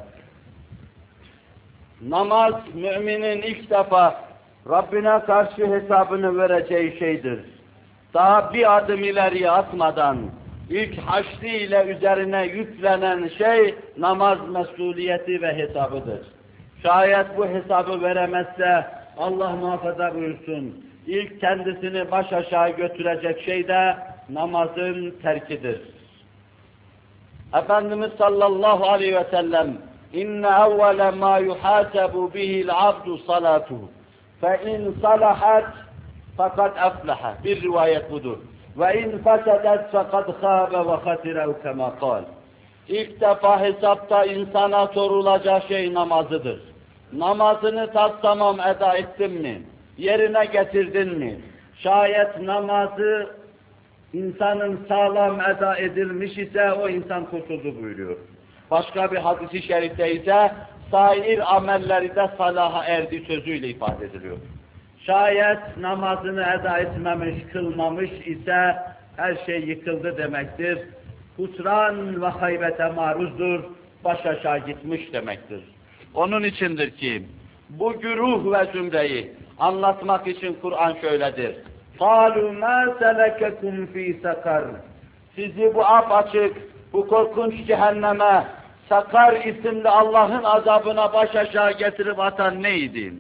Namaz müminin ilk defa Rabbine karşı hesabını vereceği şeydir. Daha bir adım ileriye atmadan ilk haşri ile üzerine yüklenen şey namaz mesuliyeti ve hesabıdır. Şayet bu hesabı veremezse Allah muhafaza buyursun. İlk kendisini baş aşağı götürecek şey de namazın terkidir. Efendimiz sallallahu aleyhi ve sellem inne evvele ma yuhasabu bihil abdu salatuhu فَاِنْ صَلَحَتْ fakat aflaha. Bir rivayet budur. Ve in fasadet fakat khâbe ve hasirev kemâ kâl. İlk defa hesapta insana sorulacak şey namazıdır. Namazını tamam eda ettin mi? Yerine getirdin mi? Şayet namazı insanın sağlam eda edilmiş ise o insan kurtuldu buyuruyor. Başka bir hadis-i şerifte ise sair amelleri de salaha erdi sözüyle ifade ediliyor. Şayet namazını eda etmemiş, kılmamış ise her şey yıkıldı demektir. Husran ve haybete maruzdur, baş aşağı gitmiş demektir. Onun içindir ki bu güruh ve zümreyi anlatmak için Kur'an şöyledir. قَالُوا مَا سَلَكَكُمْ ف۪ي سَقَرٍ Sizi bu apaçık, bu korkunç cehenneme, Sakar isimli Allah'ın azabına baş aşağı getirip atan neydi?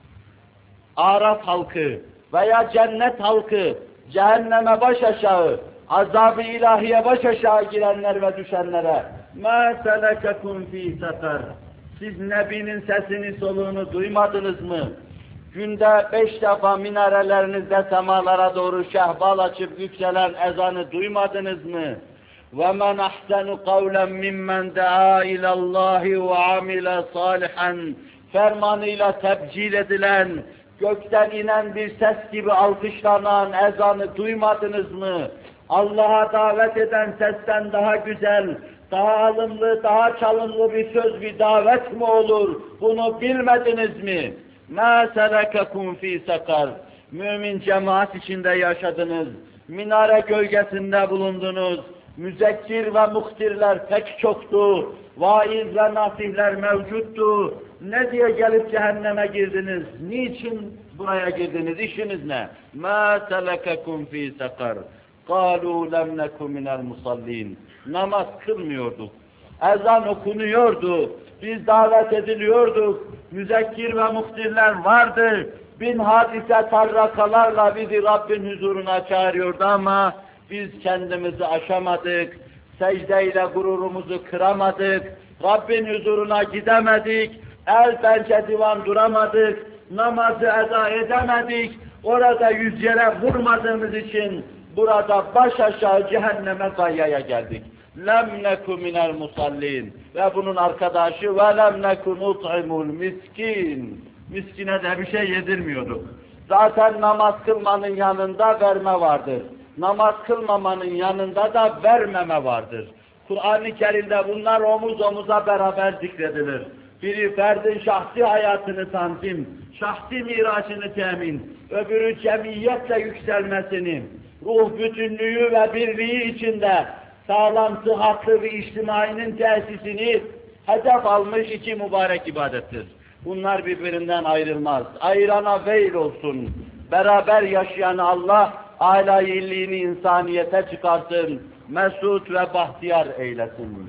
Araf halkı veya cennet halkı, cehenneme baş aşağı, azab-ı ilahiye baş aşağı girenler ve düşenlere مَا سَلَكَكُمْ ف۪ي سَقَرٍ Siz Nebi'nin sesini soluğunu duymadınız mı? Günde beş defa minarelerinizde semalara doğru şehbal açıp yükselen ezanı duymadınız mı? وَمَنْ أَحْسَنُ قَوْلًا مِمَّنْ دَعَا إِلَى اللّٰهِ وَعَمِلَ صَالِحًا Fermanıyla tebcil edilen, gökten inen bir ses gibi alkışlanan ezanı duymadınız mı? Allah'a davet eden sesten daha güzel, daha alımlı, daha çalımlı bir söz, bir davet mi olur? Bunu bilmediniz mi? مَا سَلَكَكُمْ ف۪ي سَقَرٍ Mümin cemaat içinde yaşadınız, minare gölgesinde bulundunuz, müzekkir ve muhtirler pek çoktu, vaiz ve nasihler mevcuttu. Ne diye gelip cehenneme girdiniz? Niçin buraya girdiniz? İşiniz ne? مَا سَلَكَكُمْ ف۪ي سَقَرٍ قَالُوا لَمْ نَكُ مِنَ الْمُصَلِّينَ Namaz kılmıyorduk, ezan okunuyordu, biz davet ediliyorduk, müzekkir ve muhtirler vardı, bin hadise tarrakalarla bizi Rabbin huzuruna çağırıyordu ama biz kendimizi aşamadık, secdeyle gururumuzu kıramadık, Rabbin huzuruna gidemedik, el pençe divan duramadık, namazı eda edemedik, orada yüz yere vurmadığımız için burada baş aşağı cehenneme gayyaya geldik. lem neku minel musallin ve bunun arkadaşı ve lem neku nut'imul miskin. Miskine de bir şey yedirmiyorduk. Zaten namaz kılmanın yanında verme vardır. Namaz kılmamanın yanında da vermeme vardır. Kur'an-ı Kerim'de bunlar omuz omuza beraber zikredilir. Biri ferdin şahsi hayatını tanzim, şahsi mirasını temin, öbürü cemiyetle yükselmesini, ruh bütünlüğü ve birliği içinde sağlam, sıhhatlı bir içtimainin tesisini hedef almış iki mübarek ibadettir. Bunlar birbirinden ayrılmaz. Ayrana veil olsun. Beraber yaşayan Allah, âlâ-i illiğini insaniyete çıkarsın, mesut ve bahtiyar eylesin.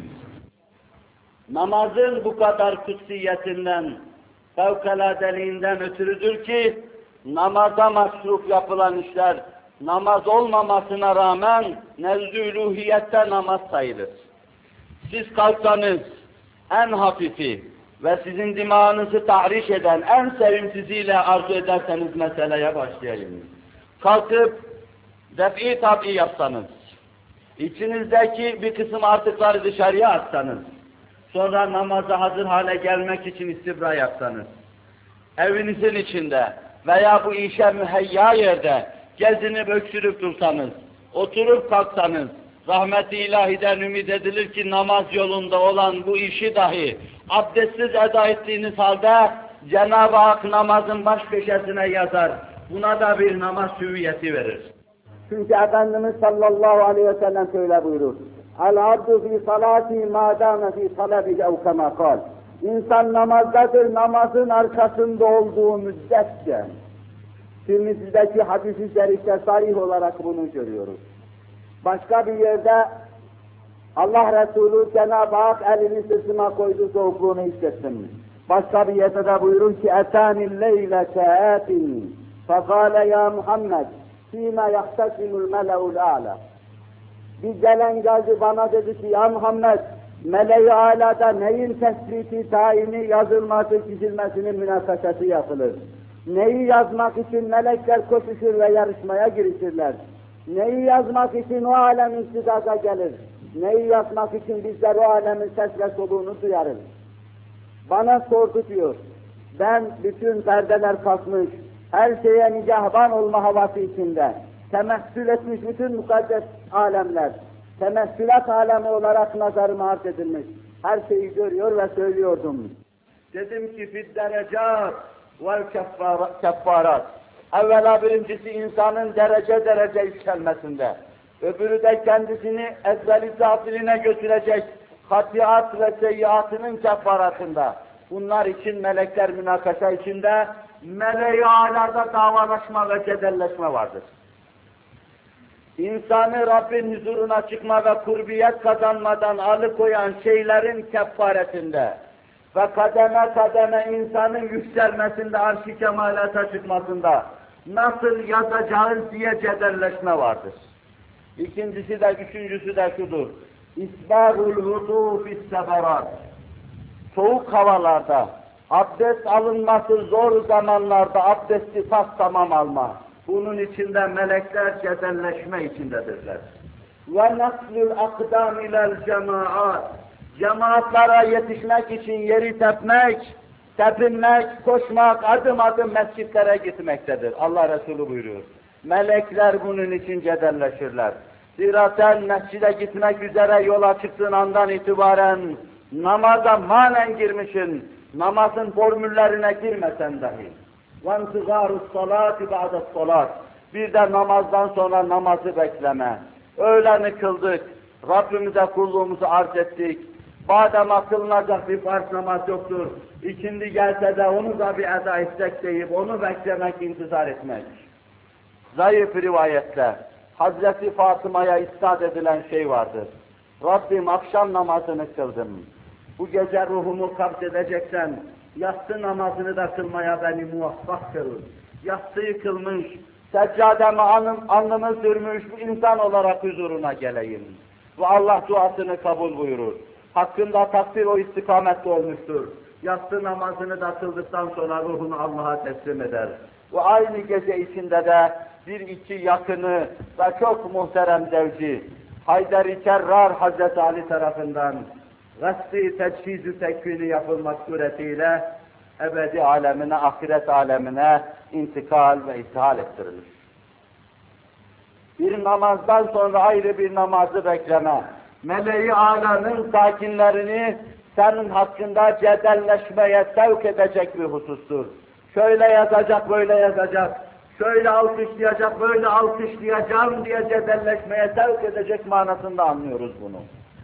Namazın bu kadar kutsiyetinden, fevkaladeliğinden ötürüdür ki, namaza masruf yapılan işler, namaz olmamasına rağmen nezd-i uluhiyette namaz sayılır. Siz kalksanız en hafifi ve sizin dimağınızı tahriş eden en sevimsiziyle arzu ederseniz meseleye başlayayım. Kalkıp def-i tabi yapsanız, içinizdeki bir kısım artıkları dışarıya atsanız, sonra namaza hazır hale gelmek için istibra yapsanız, evinizin içinde veya bu işe müheyya yerde gezinip öksürüp dursanız, oturup kalksanız, rahmet-i ilahiden ümit edilir ki namaz yolunda olan bu işi dahi abdestsiz eda ettiğiniz halde Cenab-ı Hak namazın baş köşesine yazar. Buna da bir namaz hüviyeti verir. Çünkü Efendimiz sallallahu aleyhi ve sellem şöyle buyurur. El-abdu fi salati ma dâme fi talabihi ev kemâ kâl. İnsan namazdadır, namazın arkasında olduğu müddetçe. Tirmizi'deki hadis-i şerifte sarih olarak bunu görüyoruz. Başka bir yerde Allah Resulü Cenab-ı Hak elini sırtıma koydu, soğukluğunu hissettim. Başka bir yerde de buyurur ki اَتَانِ اللَّيْلَ كَآتٍ فَقَالَ يَا مُحَمَّدْ فِيمَا يَخْتَسِمُ الْمَلَأُ الْاَعْلَى Bir gelen geldi bana dedi ki ya Muhammed, meleği alada neyin tespiti, tayini, yazılması, çizilmesinin münakaşası yapılır. Neyi yazmak için melekler koşuşur ve yarışmaya girişirler. Neyi yazmak için o alem istidaza gelir. Neyi yazmak için bizler o alemin ses ve soluğunu duyarız. Bana sordu diyor. Ben bütün perdeler kalkmış, her şeye nigahban olma havası içinde, temessül etmiş bütün mukaddes alemler, temessülat alemi olarak nazarıma arz edilmiş. Her şeyi görüyor ve söylüyordum. Dedim ki fid derecat vel keffarat. Evvela birincisi insanın derece derece yükselmesinde. Öbürü de kendisini ezbeli zafiline götürecek hatiat ve seyyiatının keffaratında. Bunlar için melekler münakaşa içinde, meleği alada davalaşma ve cedelleşme vardır. İnsanı Rabbin huzuruna çıkma ve kurbiyet kazanmadan alıkoyan şeylerin kefaretinde ve kademe kademe insanın yükselmesinde, arş-ı kemalata çıkmasında nasıl yazacağız diye cedelleşme vardır. İkincisi de, üçüncüsü de şudur. İsbâhul vudu fis-seferat. Soğuk havalarda, abdest alınması zor zamanlarda abdesti tas tamam alma. Bunun içinde melekler cedelleşme içindedirler. Ve naslul akdam ilel cemaat. Cemaatlara yetişmek için yeri tepmek, tepinmek, koşmak, adım adım mescitlere gitmektedir. Allah Resulü buyuruyor. Melekler bunun için cedelleşirler. Zira sen mescide gitmek üzere yola çıktığın andan itibaren namaza manen girmişsin, namazın formüllerine girmesen dahi. وَانْتِغَارُ الصَّلَاةِ بَعْدَ الصَّلَاةِ. Bir de namazdan sonra namazı bekleme. Öğleni kıldık, Rabbimize kulluğumuzu arz ettik. Badem kılınacak bir farz namaz yoktur. İkindi gelse de onu da bir eda etsek deyip onu beklemek, intizar etmek. Zayıf rivayette Hazreti Fatıma'ya isnat edilen şey vardır. Rabbim akşam namazını kıldım. Bu gece ruhumu kabz edeceksen, yatsı namazını da kılmaya beni muvaffak kıl. Yatsıyı kılmış, seccademe alnım, alnımı sürmüş bir insan olarak huzuruna geleyim. Ve Allah duasını kabul buyurur. Hakkında takdir o istikamette olmuştur. Yatsı namazını da kıldıktan sonra ruhunu Allah'a teslim eder. Ve aynı gece içinde de bir iki yakını ve çok muhterem zevci, Haydar-ı Kerrar Hazreti Ali tarafından gasti teçhiz-ü tekvini yapılmak suretiyle ebedi alemine, ahiret alemine intikal ve ithal ettirilir. Bir namazdan sonra ayrı bir namazı bekleme, meleği âlanın sakinlerini senin hakkında cedelleşmeye sevk edecek bir husustur. Şöyle yazacak, böyle yazacak, şöyle alkışlayacak, böyle alkışlayacağım diye cedelleşmeye sevk edecek manasında anlıyoruz bunu.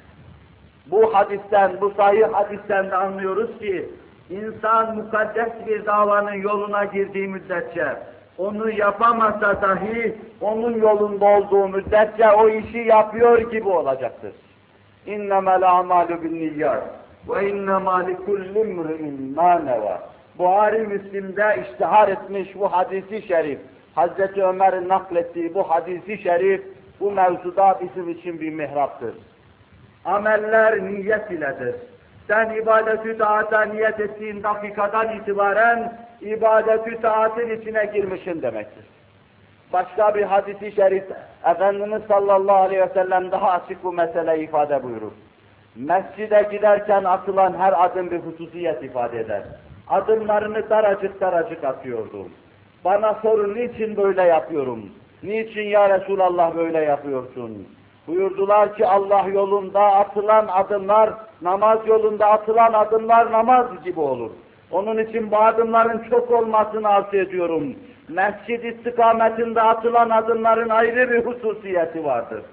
Bu hadisten, bu sahih hadisten de anlıyoruz ki, insan mukaddes bir davanın yoluna girdiği müddetçe, onu yapamasa dahi, onun yolunda olduğu müddetçe o işi yapıyor gibi olacaktır. اِنَّمَا الْاَعْمَالُ بِالنِّيَّةِ وَاِنَّمَا لِكُلِّ امْرِئٍ مَا نَوَى. Buhari Müslim'de iştihar etmiş bu hadisi şerif, Hazreti Ömer'in naklettiği bu hadisi şerif, bu mevzuda bizim için bir mihraptır. Ameller niyet iledir. Sen ibadet-ü taata niyet ettiğin dakikadan itibaren ibadet-ü taatın içine girmişsin demektir. Başka bir hadis-i şerif, Efendimiz sallallahu aleyhi ve sellem daha açık bu meseleyi ifade buyurur. Mescide giderken atılan her adım bir hususiyet ifade eder. Adımlarını daracık daracık atıyordum. Bana sorun, niçin böyle yapıyorum? Niçin ya Resulallah böyle yapıyorsun? Buyurdular ki Allah yolunda atılan adımlar, namaz yolunda atılan adımlar namaz gibi olur. Onun için bu adımların çok olmasını arzu ediyorum. Mescid istikametinde atılan adımların ayrı bir hususiyeti vardır.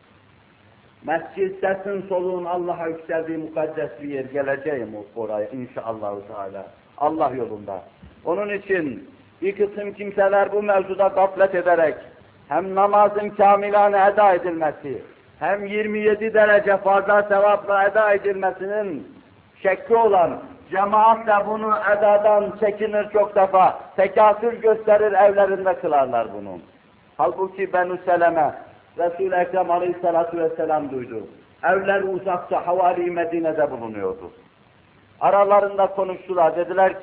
Mescid sesin soluğun Allah'a yükseldiği mukaddes bir yer, geleceğim oraya inşallah Teala. Allah yolunda. Onun için bir kısım kimseler bu mevzuda gaflet ederek hem namazın kamilane eda edilmesi, hem yirmi yedi derece fazla sevapla eda edilmesinin şekli olan, cemaat de bunu edadan çekinir çok defa, tekasür gösterir, evlerinde kılarlar bunu. Halbuki Benu Seleme, Resul-i Ekrem aleyhissalatu vesselam duydu. Evler uzakta, havali Medine'de bulunuyordu. Aralarında konuştular, dediler ki,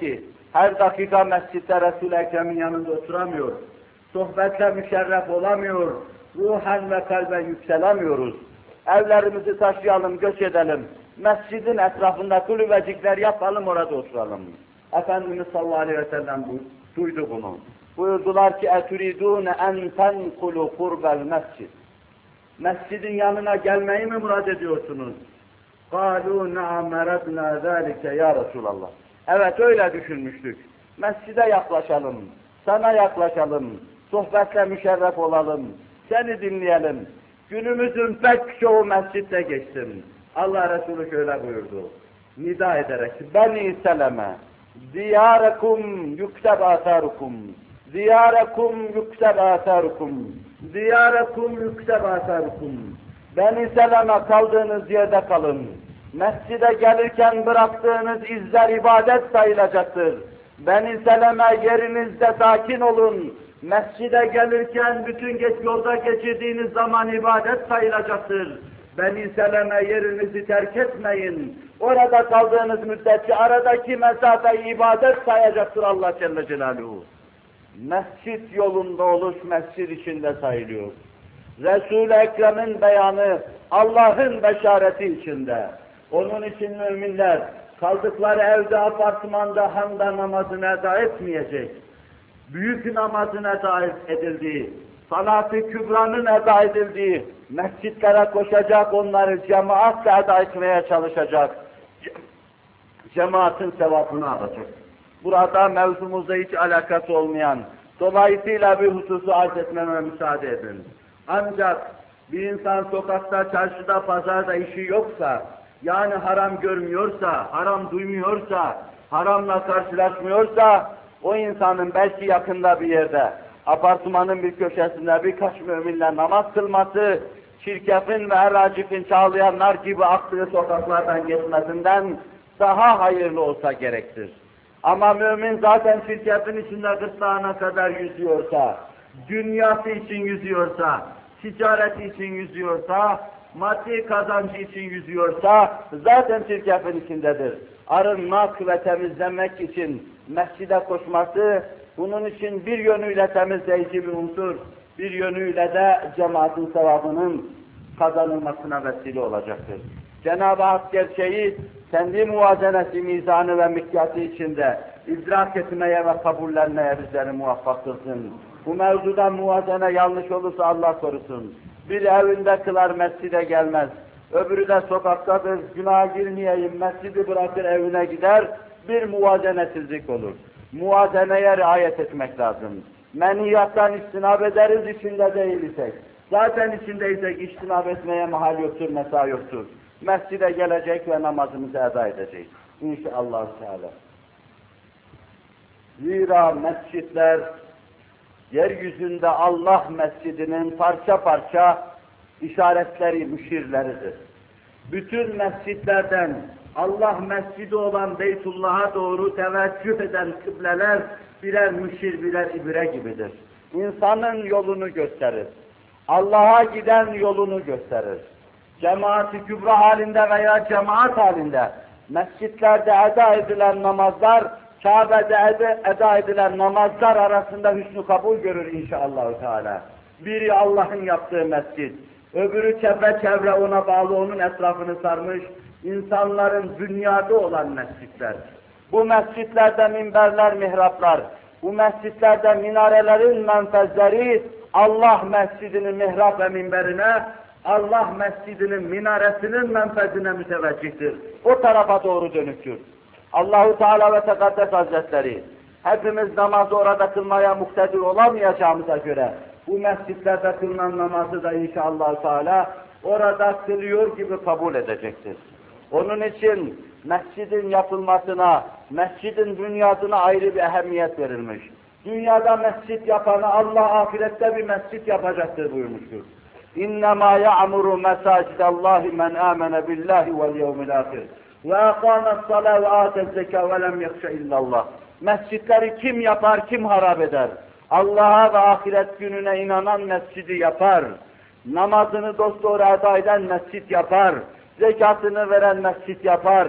Her dakika mescitte Resul-i Ekrem'in yanında oturamıyor. Sohbetle müşerref olamıyor. Ruhen ve kalben yükselemiyoruz. Evlerimizi taşıyalım, göç edelim. Mescidin etrafında kulübecikler yapalım, orada oturalım. Efendimiz sallallahu aleyhi ve sellem duydu bunu. Buyurdular ki اَتُرِيدُونَ اَنْ تَنْقُلُوا قُرْبَ الْمَسْجِدِ Mescidin yanına gelmeyi mi murad ediyorsunuz? قَالُوا نَعَمْ مَرَدْنَا ذَٰلِكَ ya Resulallah. Evet, öyle düşünmüştük. Mescide yaklaşalım, sana yaklaşalım, sohbetle müşerref olalım, seni dinleyelim. Günümüzün pek çoğu mescitte geçtim. Allah Resulü şöyle buyurdu, nida ederek, Beni Seleme, Ziyarekum yukteb atharukum, Ziyarekum yukteb atharukum, Ziyarekum yukteb atharukum. Beni Seleme, kaldığınız yerde kalın. Mescide gelirken bıraktığınız izler ibadet sayılacaktır. Beni Seleme, yerinizde sakin olun. Mescide gelirken bütün geç yolda geçirdiğiniz zaman ibadet sayılacaktır. Beni Seleme, yerinizi terk etmeyin. Orada kaldığınız müddetçe aradaki mesafeyi ibadet sayacaktır Allah Celle Celaluhu. Mescit yolunda oluş mescid içinde sayılıyor. Resul-i Ekrem'in beyanı Allah'ın beşareti içinde. Onun için müminler kaldıkları evde, apartmanda hamda namazını eda etmeyecek. Büyük namazın eda edildiği, salat-ı kübranın eda edildiği mescitlere koşacak, onları cemaatle eda etmeye çalışacak. Cemaatin sevabını alacak. Burada mevzumuzda hiç alakası olmayan, dolayısıyla bir hususu arz etmeme müsaade edin. Ancak bir insan sokakta, çarşıda, pazarda işi yoksa, yani haram görmüyorsa, haram duymuyorsa, haramla karşılaşmıyorsa, o insanın belki yakında bir yerde, apartmanın bir köşesinde birkaç müminle namaz kılması, çirkefin ve heracifin çağlayanlar gibi aktığı sokaklardan geçmesinden daha hayırlı olsa gerektir. Ama mümin zaten çirkefin içinde gırtlağına kadar yüzüyorsa, dünyası için yüzüyorsa, ticareti için yüzüyorsa, maddi kazancı için yüzüyorsa, zaten çirkefin içindedir. Arınmak ve temizlenmek için mescide koşması, bunun için bir yönüyle temizleyici bir unsur, bir yönüyle de cemaatin sevabının kazanılmasına vesile olacaktır. Cenab-ı Hak gerçeği kendi muvazenesi, mizanı ve mikyatı içinde idrak etmeye ve kabullenmeye bizleri muvaffak kılsın. Bu mevzuda muvazene yanlış olursa Allah korusun. Bir evinde kılar, mescide gelmez. Öbürü de sokaktadır, günaha girmeyeyim, mescidi bırakır evine gider, bir muvazenesizlik olur. Muvazeneye riayet etmek lazım. Menhiyattan istinab ederiz, içinde değil isek. Zaten içindeysek içtinab etmeye mahal yoktur, mesa yoktur. Mescide gelecek ve namazımızı eda edeceğiz. İnşallah Teala. Zira mescitler, yeryüzünde Allah mescidinin parça parça işaretleri, müşirleridir. Bütün mescitlerden Allah mescidi olan Beytullah'a doğru teveccüh eden kıbleler birer müşir, birer ibre gibidir. İnsanın yolunu gösterir. Allah'a giden yolunu gösterir. Cemaat-i kübra halinde veya cemaat halinde mescitlerde eda edilen namazlar, Kabe'de eda edilen namazlar arasında hüsnü kabul görür inşallah Teala. Biri Allah'ın yaptığı mescid, öbürü çevre çevre ona bağlı, onun etrafını sarmış insanların dünyada olan mescitler. Bu mescitlerde minberler, mihraplar, bu mescitlerde minarelerin menfezleri Allah mescidinin mihrap ve minberine, Allah mescidinin minaresinin menfezine müteveccihtir. O tarafa doğru dönüktür. Allahu Teala ve Tekaddes Hazretleri, hepimiz namazı orada kılmaya muktedir olamayacağımıza göre, bu mescitlerde kılınan namazı da inşallah Teala orada kılıyor gibi kabul edecektir. Onun için mescidin yapılmasına, mescidin dünyasına ayrı bir ehemmiyet verilmiş. Dünyada mescit yapanı Allah ahirette bir mescit yapacaktır buyurmuştur. İnnemâ ya'muru mesâcidallahi men âmene billahi vel yevmil âhir ve aqâme's-salâ ve âte'z-zekâ ve lem yekşe illallah. Mescitleri kim yapar, kim harap eder? Allah'a ve ahiret gününe inanan mescidi yapar. Namazını dosdoğru eda eden mescit yapar. Zekatını veren mescit yapar.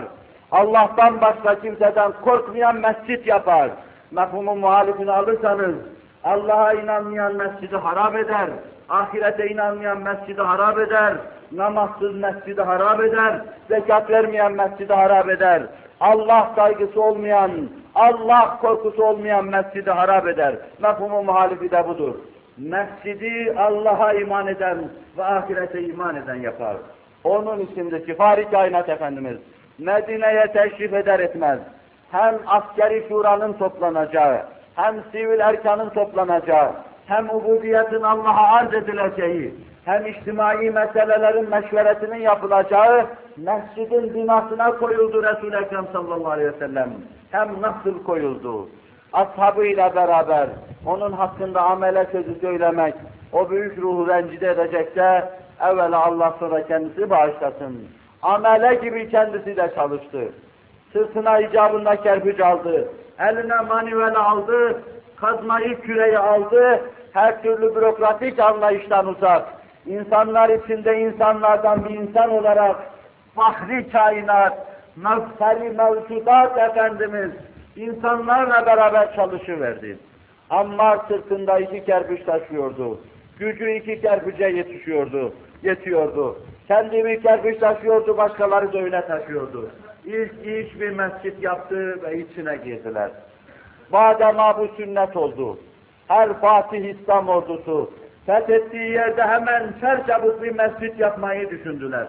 Allah'tan başka kimseden korkmayan mescit yapar. Mefhumun muhalifini alırsanız, Allah'a inanmayan mescidi harap eder, ahirete inanmayan mescidi harap eder, namazsız mescidi harap eder, zekat vermeyen mescidi harap eder, Allah saygısı olmayan, Allah korkusu olmayan mescidi harap eder. Mefhumun muhalifi de budur. Mescidi Allah'a iman eden ve ahirete iman eden yapar. Onun içindeki Fahri Kainat Efendimiz Medine'ye teşrif eder etmez hem askeri şuranın toplanacağı, hem sivil erkanın toplanacağı, hem ubudiyetin Allah'a arz edileceği, hem içtimai meselelerin meşveretinin yapılacağı mescidin binasına koyuldu Resul-i Ekrem sallallahu aleyhi ve sellem. Hem nasıl koyuldu? Ashabıyla beraber onun hakkında amele sözü söylemek, o büyük ruhu rencide edecekse, evvela Allah sonra kendisi bağışlasın. Amele gibi kendisi de çalıştı. Sırtına icabında kerpiç aldı, eline maniveli aldı, kazmayı küreği aldı, her türlü bürokratik anlayıştan uzak, insanlar içinde insanlardan bir insan olarak fahri kainat, mevseri mevcudat Efendimiz insanlarla beraber çalışıverdi. Ammar sırtında iki kerpiç taşıyordu. Gücü iki kerpiçe yetişiyordu, yetiyordu. Kendi bir kerpiç taşıyordu, başkaları da öyle taşıyordu. İlk iş bir mescit yaptı ve içine girdiler. Badema bu sünnet oldu. Her Fatih İslam ordusu fethettiği yerde hemen çarçabuk bir mescit yapmayı düşündüler.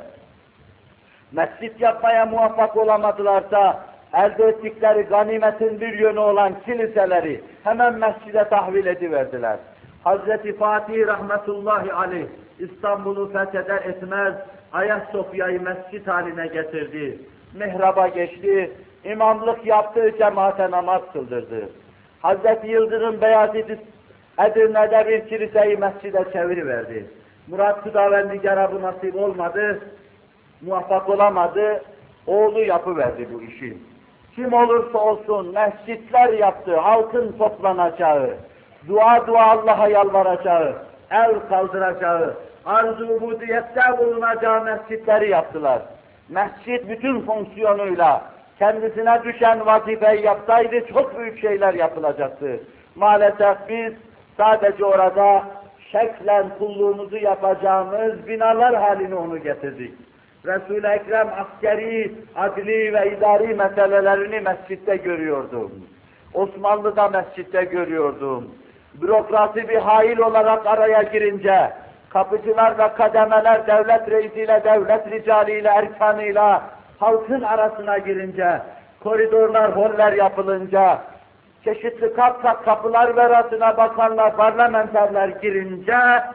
Mescit yapmaya muvaffak olamadılarsa elde ettikleri ganimetin bir yönü olan kiliseleri hemen mescide tahvil ediverdiler. Hazreti Fatih rahmetullahi aleyh İstanbul'u fetheder etmez Ayasofya'yı mescit haline getirdi. Mihraba geçti, imamlık yaptığı cemaate namaz kıldırdı. Hazreti Yıldırım Beyazıt Edirne'de bir kiliseyi mescide çeviriverdi. Murat Hüdavendigar'a bu nasip olmadı, muvaffak olamadı, oğlu yapıverdi bu işi. Kim olursa olsun mescitler yaptı, halkın toplanacağı, dua dua Allah'a yalvaracağı, el kaldıracağı, arz-ı ubudiyette bulunacağı mescitleri yaptılar. Mescit bütün fonksiyonuyla kendisine düşen vazifeyi yapsaydı çok büyük şeyler yapılacaktı. Maalesef biz sadece orada şeklen kulluğumuzu yapacağımız binalar haline onu getirdik. Resul-i Ekrem askeri, adli ve idari meselelerini mescitte görüyordum. Osmanlı'da mescitte görüyordum. Bürokrasi bir hail olarak araya girince, kapıcılar ve kademeler devlet reisiyle, devlet ricaliyle, erkanıyla, halkın arasına girince, koridorlar, holler yapılınca, çeşitli kat kat kapılar ve arasına bakanlar, parlamenterler girince,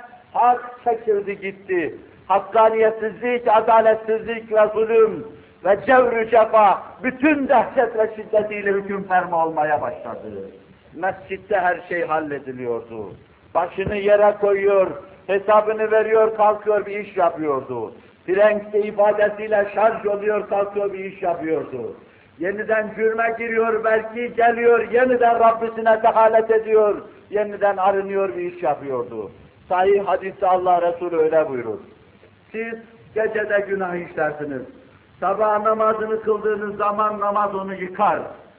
hak çekildi gitti. Hakkaniyetsizlik, adaletsizlik ve zulüm ve cevr-ü cefa bütün dehşet ve şiddetiyle hüküm ferma olmaya başladı. Mescitte her şey hallediliyordu. Başını yere koyuyor, hesabını veriyor, kalkıyor bir iş yapıyordu. Frenk'te ifadesiyle şarj oluyor, kalkıyor bir iş yapıyordu. Yeniden cürme giriyor, belki geliyor, yeniden Rabbisine dehalet ediyor, yeniden arınıyor bir iş yapıyordu. Sahih hadiste Allah Resulü öyle buyurur. Siz gecede günah işlersiniz. Sabah namazını kıldığınız zaman namaz onu yıkar.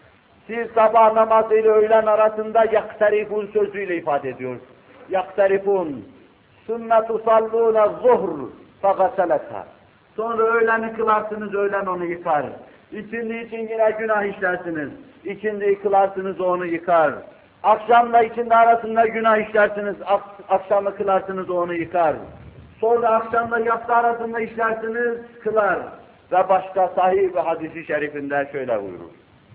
Siz sabah namazı ile öğlen arasında yakterifun sözüyle ifade ediyor. Yakterifun. Sünnet usallûne zuhr fagaseleta. Sonra öğleni kılarsınız, öğlen onu yıkar. İkindi için yine günah işlersiniz. İkindiyi kılarsınız, onu yıkar. Akşamla ikindi arasında günah işlersiniz, ak akşamı kılarsınız, onu yıkar. Sonra akşamla yatsı arasında işlersiniz, kılar. Ve başka sahih ve hadisi şerifinde şöyle buyurur.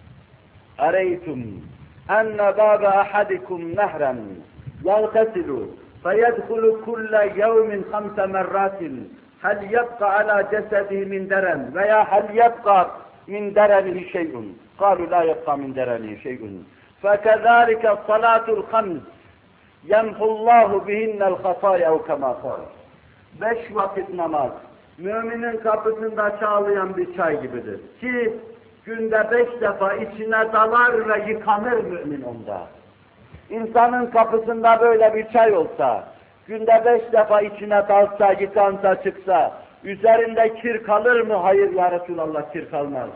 Areytum enne bâbe ahadikum nehren yagtesilu feyedhulu kulle yevmin hamse merratin hel yebqa ala cesedihi min deren veya hel yebqa min derenihi şey'un. Kalu la yebqa min derenihi şey'un. Fekezâlike salâtul khams yemhullâhu bihinnel hatâya kemâ kâl. Beş vakit namaz, müminin kapısında çağlayan bir çay gibidir. Ki günde beş defa içine dalar ve yıkanır mümin onda. İnsanın kapısında böyle bir çay olsa, günde beş defa içine dalsa, yıkansa, çıksa, üzerinde kir kalır mı? Hayır ya Resulallah, kir kalmaz.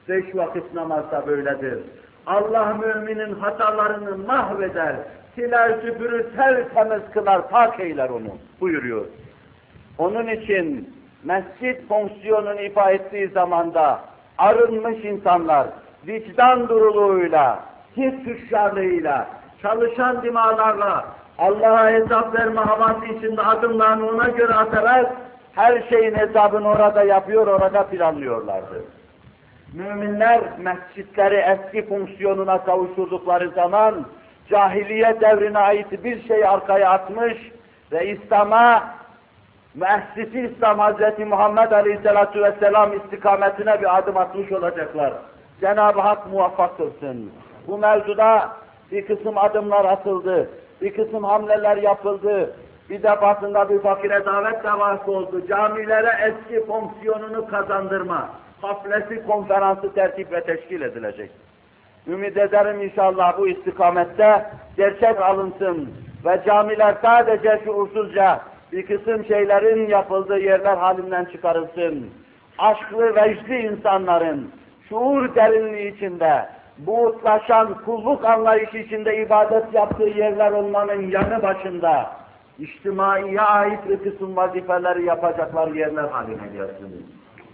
Beş vakit namazda böyledir. Allah müminin hatalarını mahveder, siler süpürür, tertemiz kılar, pak eyler onu buyuruyor. Onun için mescit fonksiyonunu ifa ettiği zamanda arınmış insanlar, vicdan duruluğuyla, his hüşyarlığıyla, çalışan dimalarla, Allah'a hesap verme havası içinde adımlarını ona göre atarak, her şeyin hesabını orada yapıyor, orada planlıyorlardı. Müminler mescitleri eski fonksiyonuna kavuşturdukları zaman, cahiliye devrine ait bir şey arkaya atmış ve İslam'a, müessisi İslam Hazreti Muhammed Aleyhisselatü Vesselam istikametine bir adım atmış olacaklar. Cenab-ı Hak muvaffak kılsın. Bu mevzuda bir kısım adımlar atıldı, bir kısım hamleler yapıldı. Bir defasında bir fakire davet davası oldu. Camilere eski fonksiyonunu kazandırma, haflesi konferansı tertip ve teşkil edilecek. Ümid ederim inşallah bu istikamette gerçek alınsın ve camiler sadece şuursuzca bir kısım şeylerin yapıldığı yerler halinden çıkarılsın. Aşklı, vecdi insanların şuur derinliği içinde, buğutlaşan kulluk anlayışı içinde ibadet yaptığı yerler olmanın yanı başında, içtimaiye ait bir kısım vazifeleri yapacaklar yerler haline gelsin.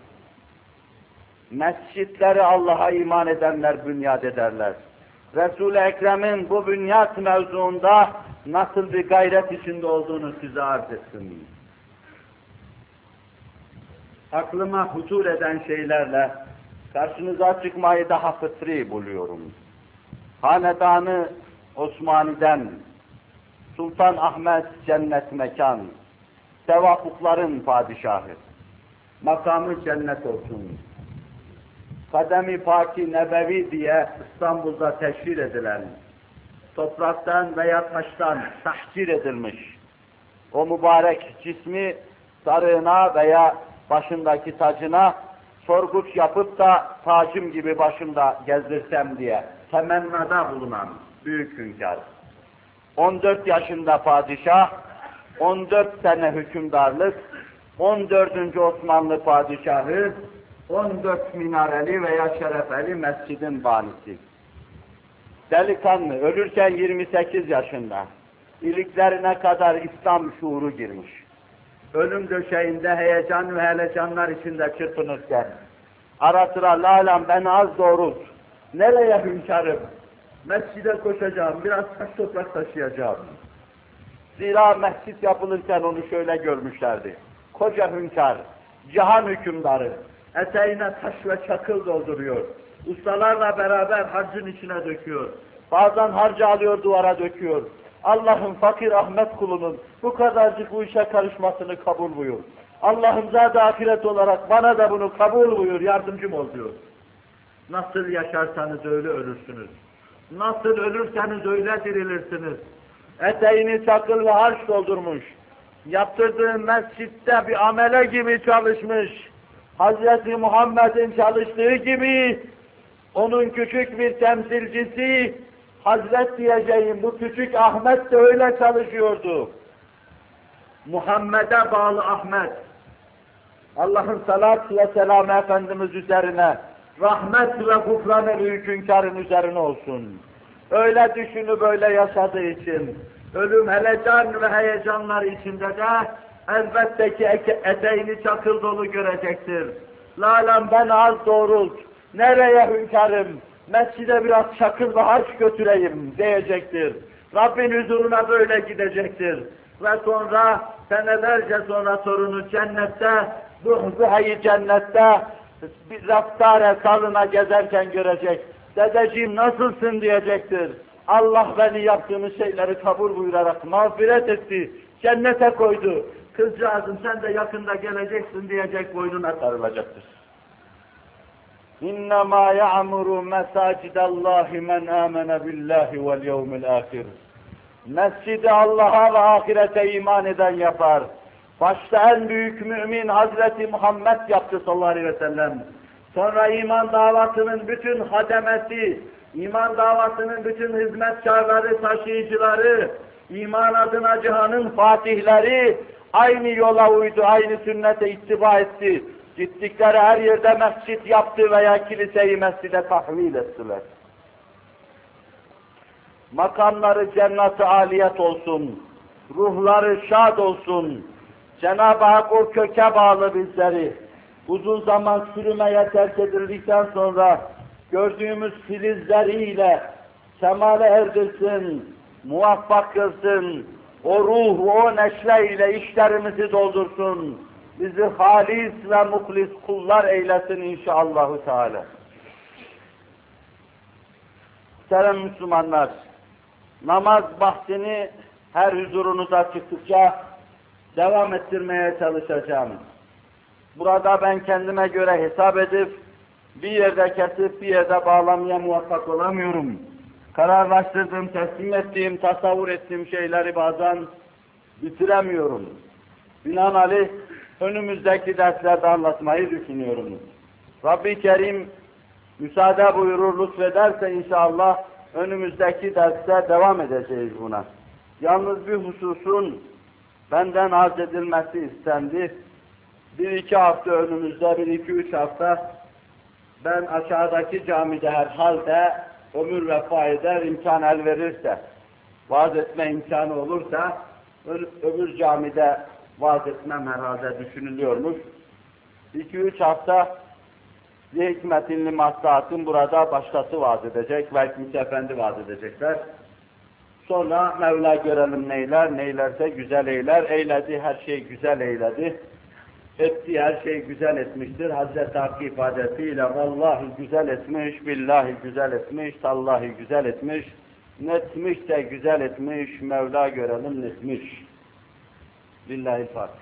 Mescitleri Allah'a iman edenler bünyat ederler. Resul-i Ekrem'in bu bünyat mevzuunda nasıl bir gayret içinde olduğunu size arz etsin. Aklıma hutur eden şeylerle karşınıza çıkmayı daha fıtri buluyorum. Hanedanı Osmani'den Sultan Ahmet cennet mekan, tevafukların padişahı, makamı cennet olsun. Kademi Paki Nebevi diye İstanbul'da teşhir edilen, topraktan veya taştan tahcir edilmiş, o mübarek cismi sarığına veya başındaki tacına sorguç yapıp da tacım gibi başımda gezdirsem diye temennada bulunan büyük hünkâr. on dört yaşında padişah, on dört sene hükümdarlık, on dördüncü Osmanlı padişahı, on dört minareli veya şerefeli mescidin banisi. Delikanlı, ölürken yirmi sekiz yaşında, iliklerine kadar İslam şuuru girmiş. Ölüm döşeğinde heyecan ve helecanlar içinde çırpınırken, ara sıra lalam beni az doğrult, nereye hünkârım? Mescide koşacağım, biraz taş toprak taşıyacağım. Zira mescit yapılırken onu şöyle görmüşlerdi. Koca hünkâr, cihan hükümdarı, eteğine taş ve çakıl dolduruyor. Ustalarla beraber harcın içine döküyor. Bazen harcı alıyor duvara döküyor. Allah'ın fakir Ahmet kulunun bu kadarcık bu işe karışmasını kabul buyur. Allah'ım zat-ı ahiret olarak bana da bunu kabul buyur, yardımcım ol diyor. Nasıl yaşarsanız öyle ölürsünüz. Nasıl ölürseniz öyle dirilirsiniz. Eteğini çakıl ve harç doldurmuş. Yaptırdığı mescitte bir amele gibi çalışmış. Hazreti Muhammed'in çalıştığı gibi onun küçük bir temsilcisi Hazret diyeceğim bu küçük Ahmet de öyle çalışıyordu. Muhammed'e bağlı Ahmet. Allah'ın salat ve selamı Efendimiz üzerine, rahmet ve gufran-ı büyük hünkârın üzerine olsun. Öyle düşünü böyle yaşadığı için, ölüm helecan ve heyecanlar içinde de elbette ki eteğini çakıl dolu görecektir. Lalem ben az doğrult, nereye hünkârım, mescide biraz çakıl ve harç götüreyim diyecektir. Rabbin huzuruna böyle gidecektir. Ve sonra, senelerce sonra torunu cennette, zuhzuhayı cennette, bir raftare salına gezerken görecek. Dedeciğim nasılsın diyecektir. Allah beni yaptığımız şeyleri kabul buyurarak mağfiret etti, cennete koydu. Kızcağızım sen de yakında geleceksin diyecek, boynuna sarılacaktır. İnnemâ ya'muru mesâcidallahi men âmene billahi vel yevmil âhir. Mescidi Allah'a ve ahirete iman eden yapar. Başta en büyük mümin Hazreti Muhammed yaptı sallallahu aleyhi ve sellem. Sonra iman davasının bütün hademesi, iman davasının bütün hizmetkarları, taşıyıcıları, iman adına cihanın fatihleri aynı yola uydu, aynı sünnete ittiba etti. Gittikleri her yerde mescit yaptı veya kiliseyi mescide tahvil ettiler. Makamları cennet-i aliyet olsun, ruhları şad olsun. Cenab-ı Hak o köke bağlı bizleri uzun zaman sürümeye terk edildikten sonra gördüğümüz filizleriyle kemale erdirsin, muvaffak kılsın, o ruh, o neşveyle işlerimizi doldursun, bizi halis ve muhlis kullar eylesin inşallahü teala. Muhterem Müslümanlar, namaz bahsini her huzurunuza çıktıkça devam ettirmeye çalışacağım. Burada ben kendime göre hesap edip, bir yerde kesip bir yerde bağlamaya muvaffak olamıyorum. Kararlaştırdığım, teslim ettiğim, tasavvur ettiğim şeyleri bazen bitiremiyorum. Binaenaleyh önümüzdeki derslerde anlatmayı düşünüyorum. Rabbi Kerim müsaade buyurur, lütfederse inşallah önümüzdeki derste devam edeceğiz buna. Yalnız bir hususun benden arz edilmesi istendi. Bir iki hafta önümüzde, bir iki üç hafta ben aşağıdaki camide herhalde ömür vefa eder, imkan el verirse, vaaz etme imkanı olursa, öbür camide vaaz etmem herhalde düşünülüyormuş. iki üç hafta bir hikmetinli maslahatın burada başkası vaaz edecek, belki Müsa Efendi vaaz edecekler. Sonra Mevla görelim neyler, neylerse güzel eyler, eyledi, her şey güzel eyledi. Ettiği her şey güzel etmiştir. Hazreti Hakkı ifadesiyle vallahi güzel etmiş, billahi güzel etmiş, tallahi güzel etmiş, netmiş de güzel etmiş, Mevla görelim netmiş. Billahi Fatiha.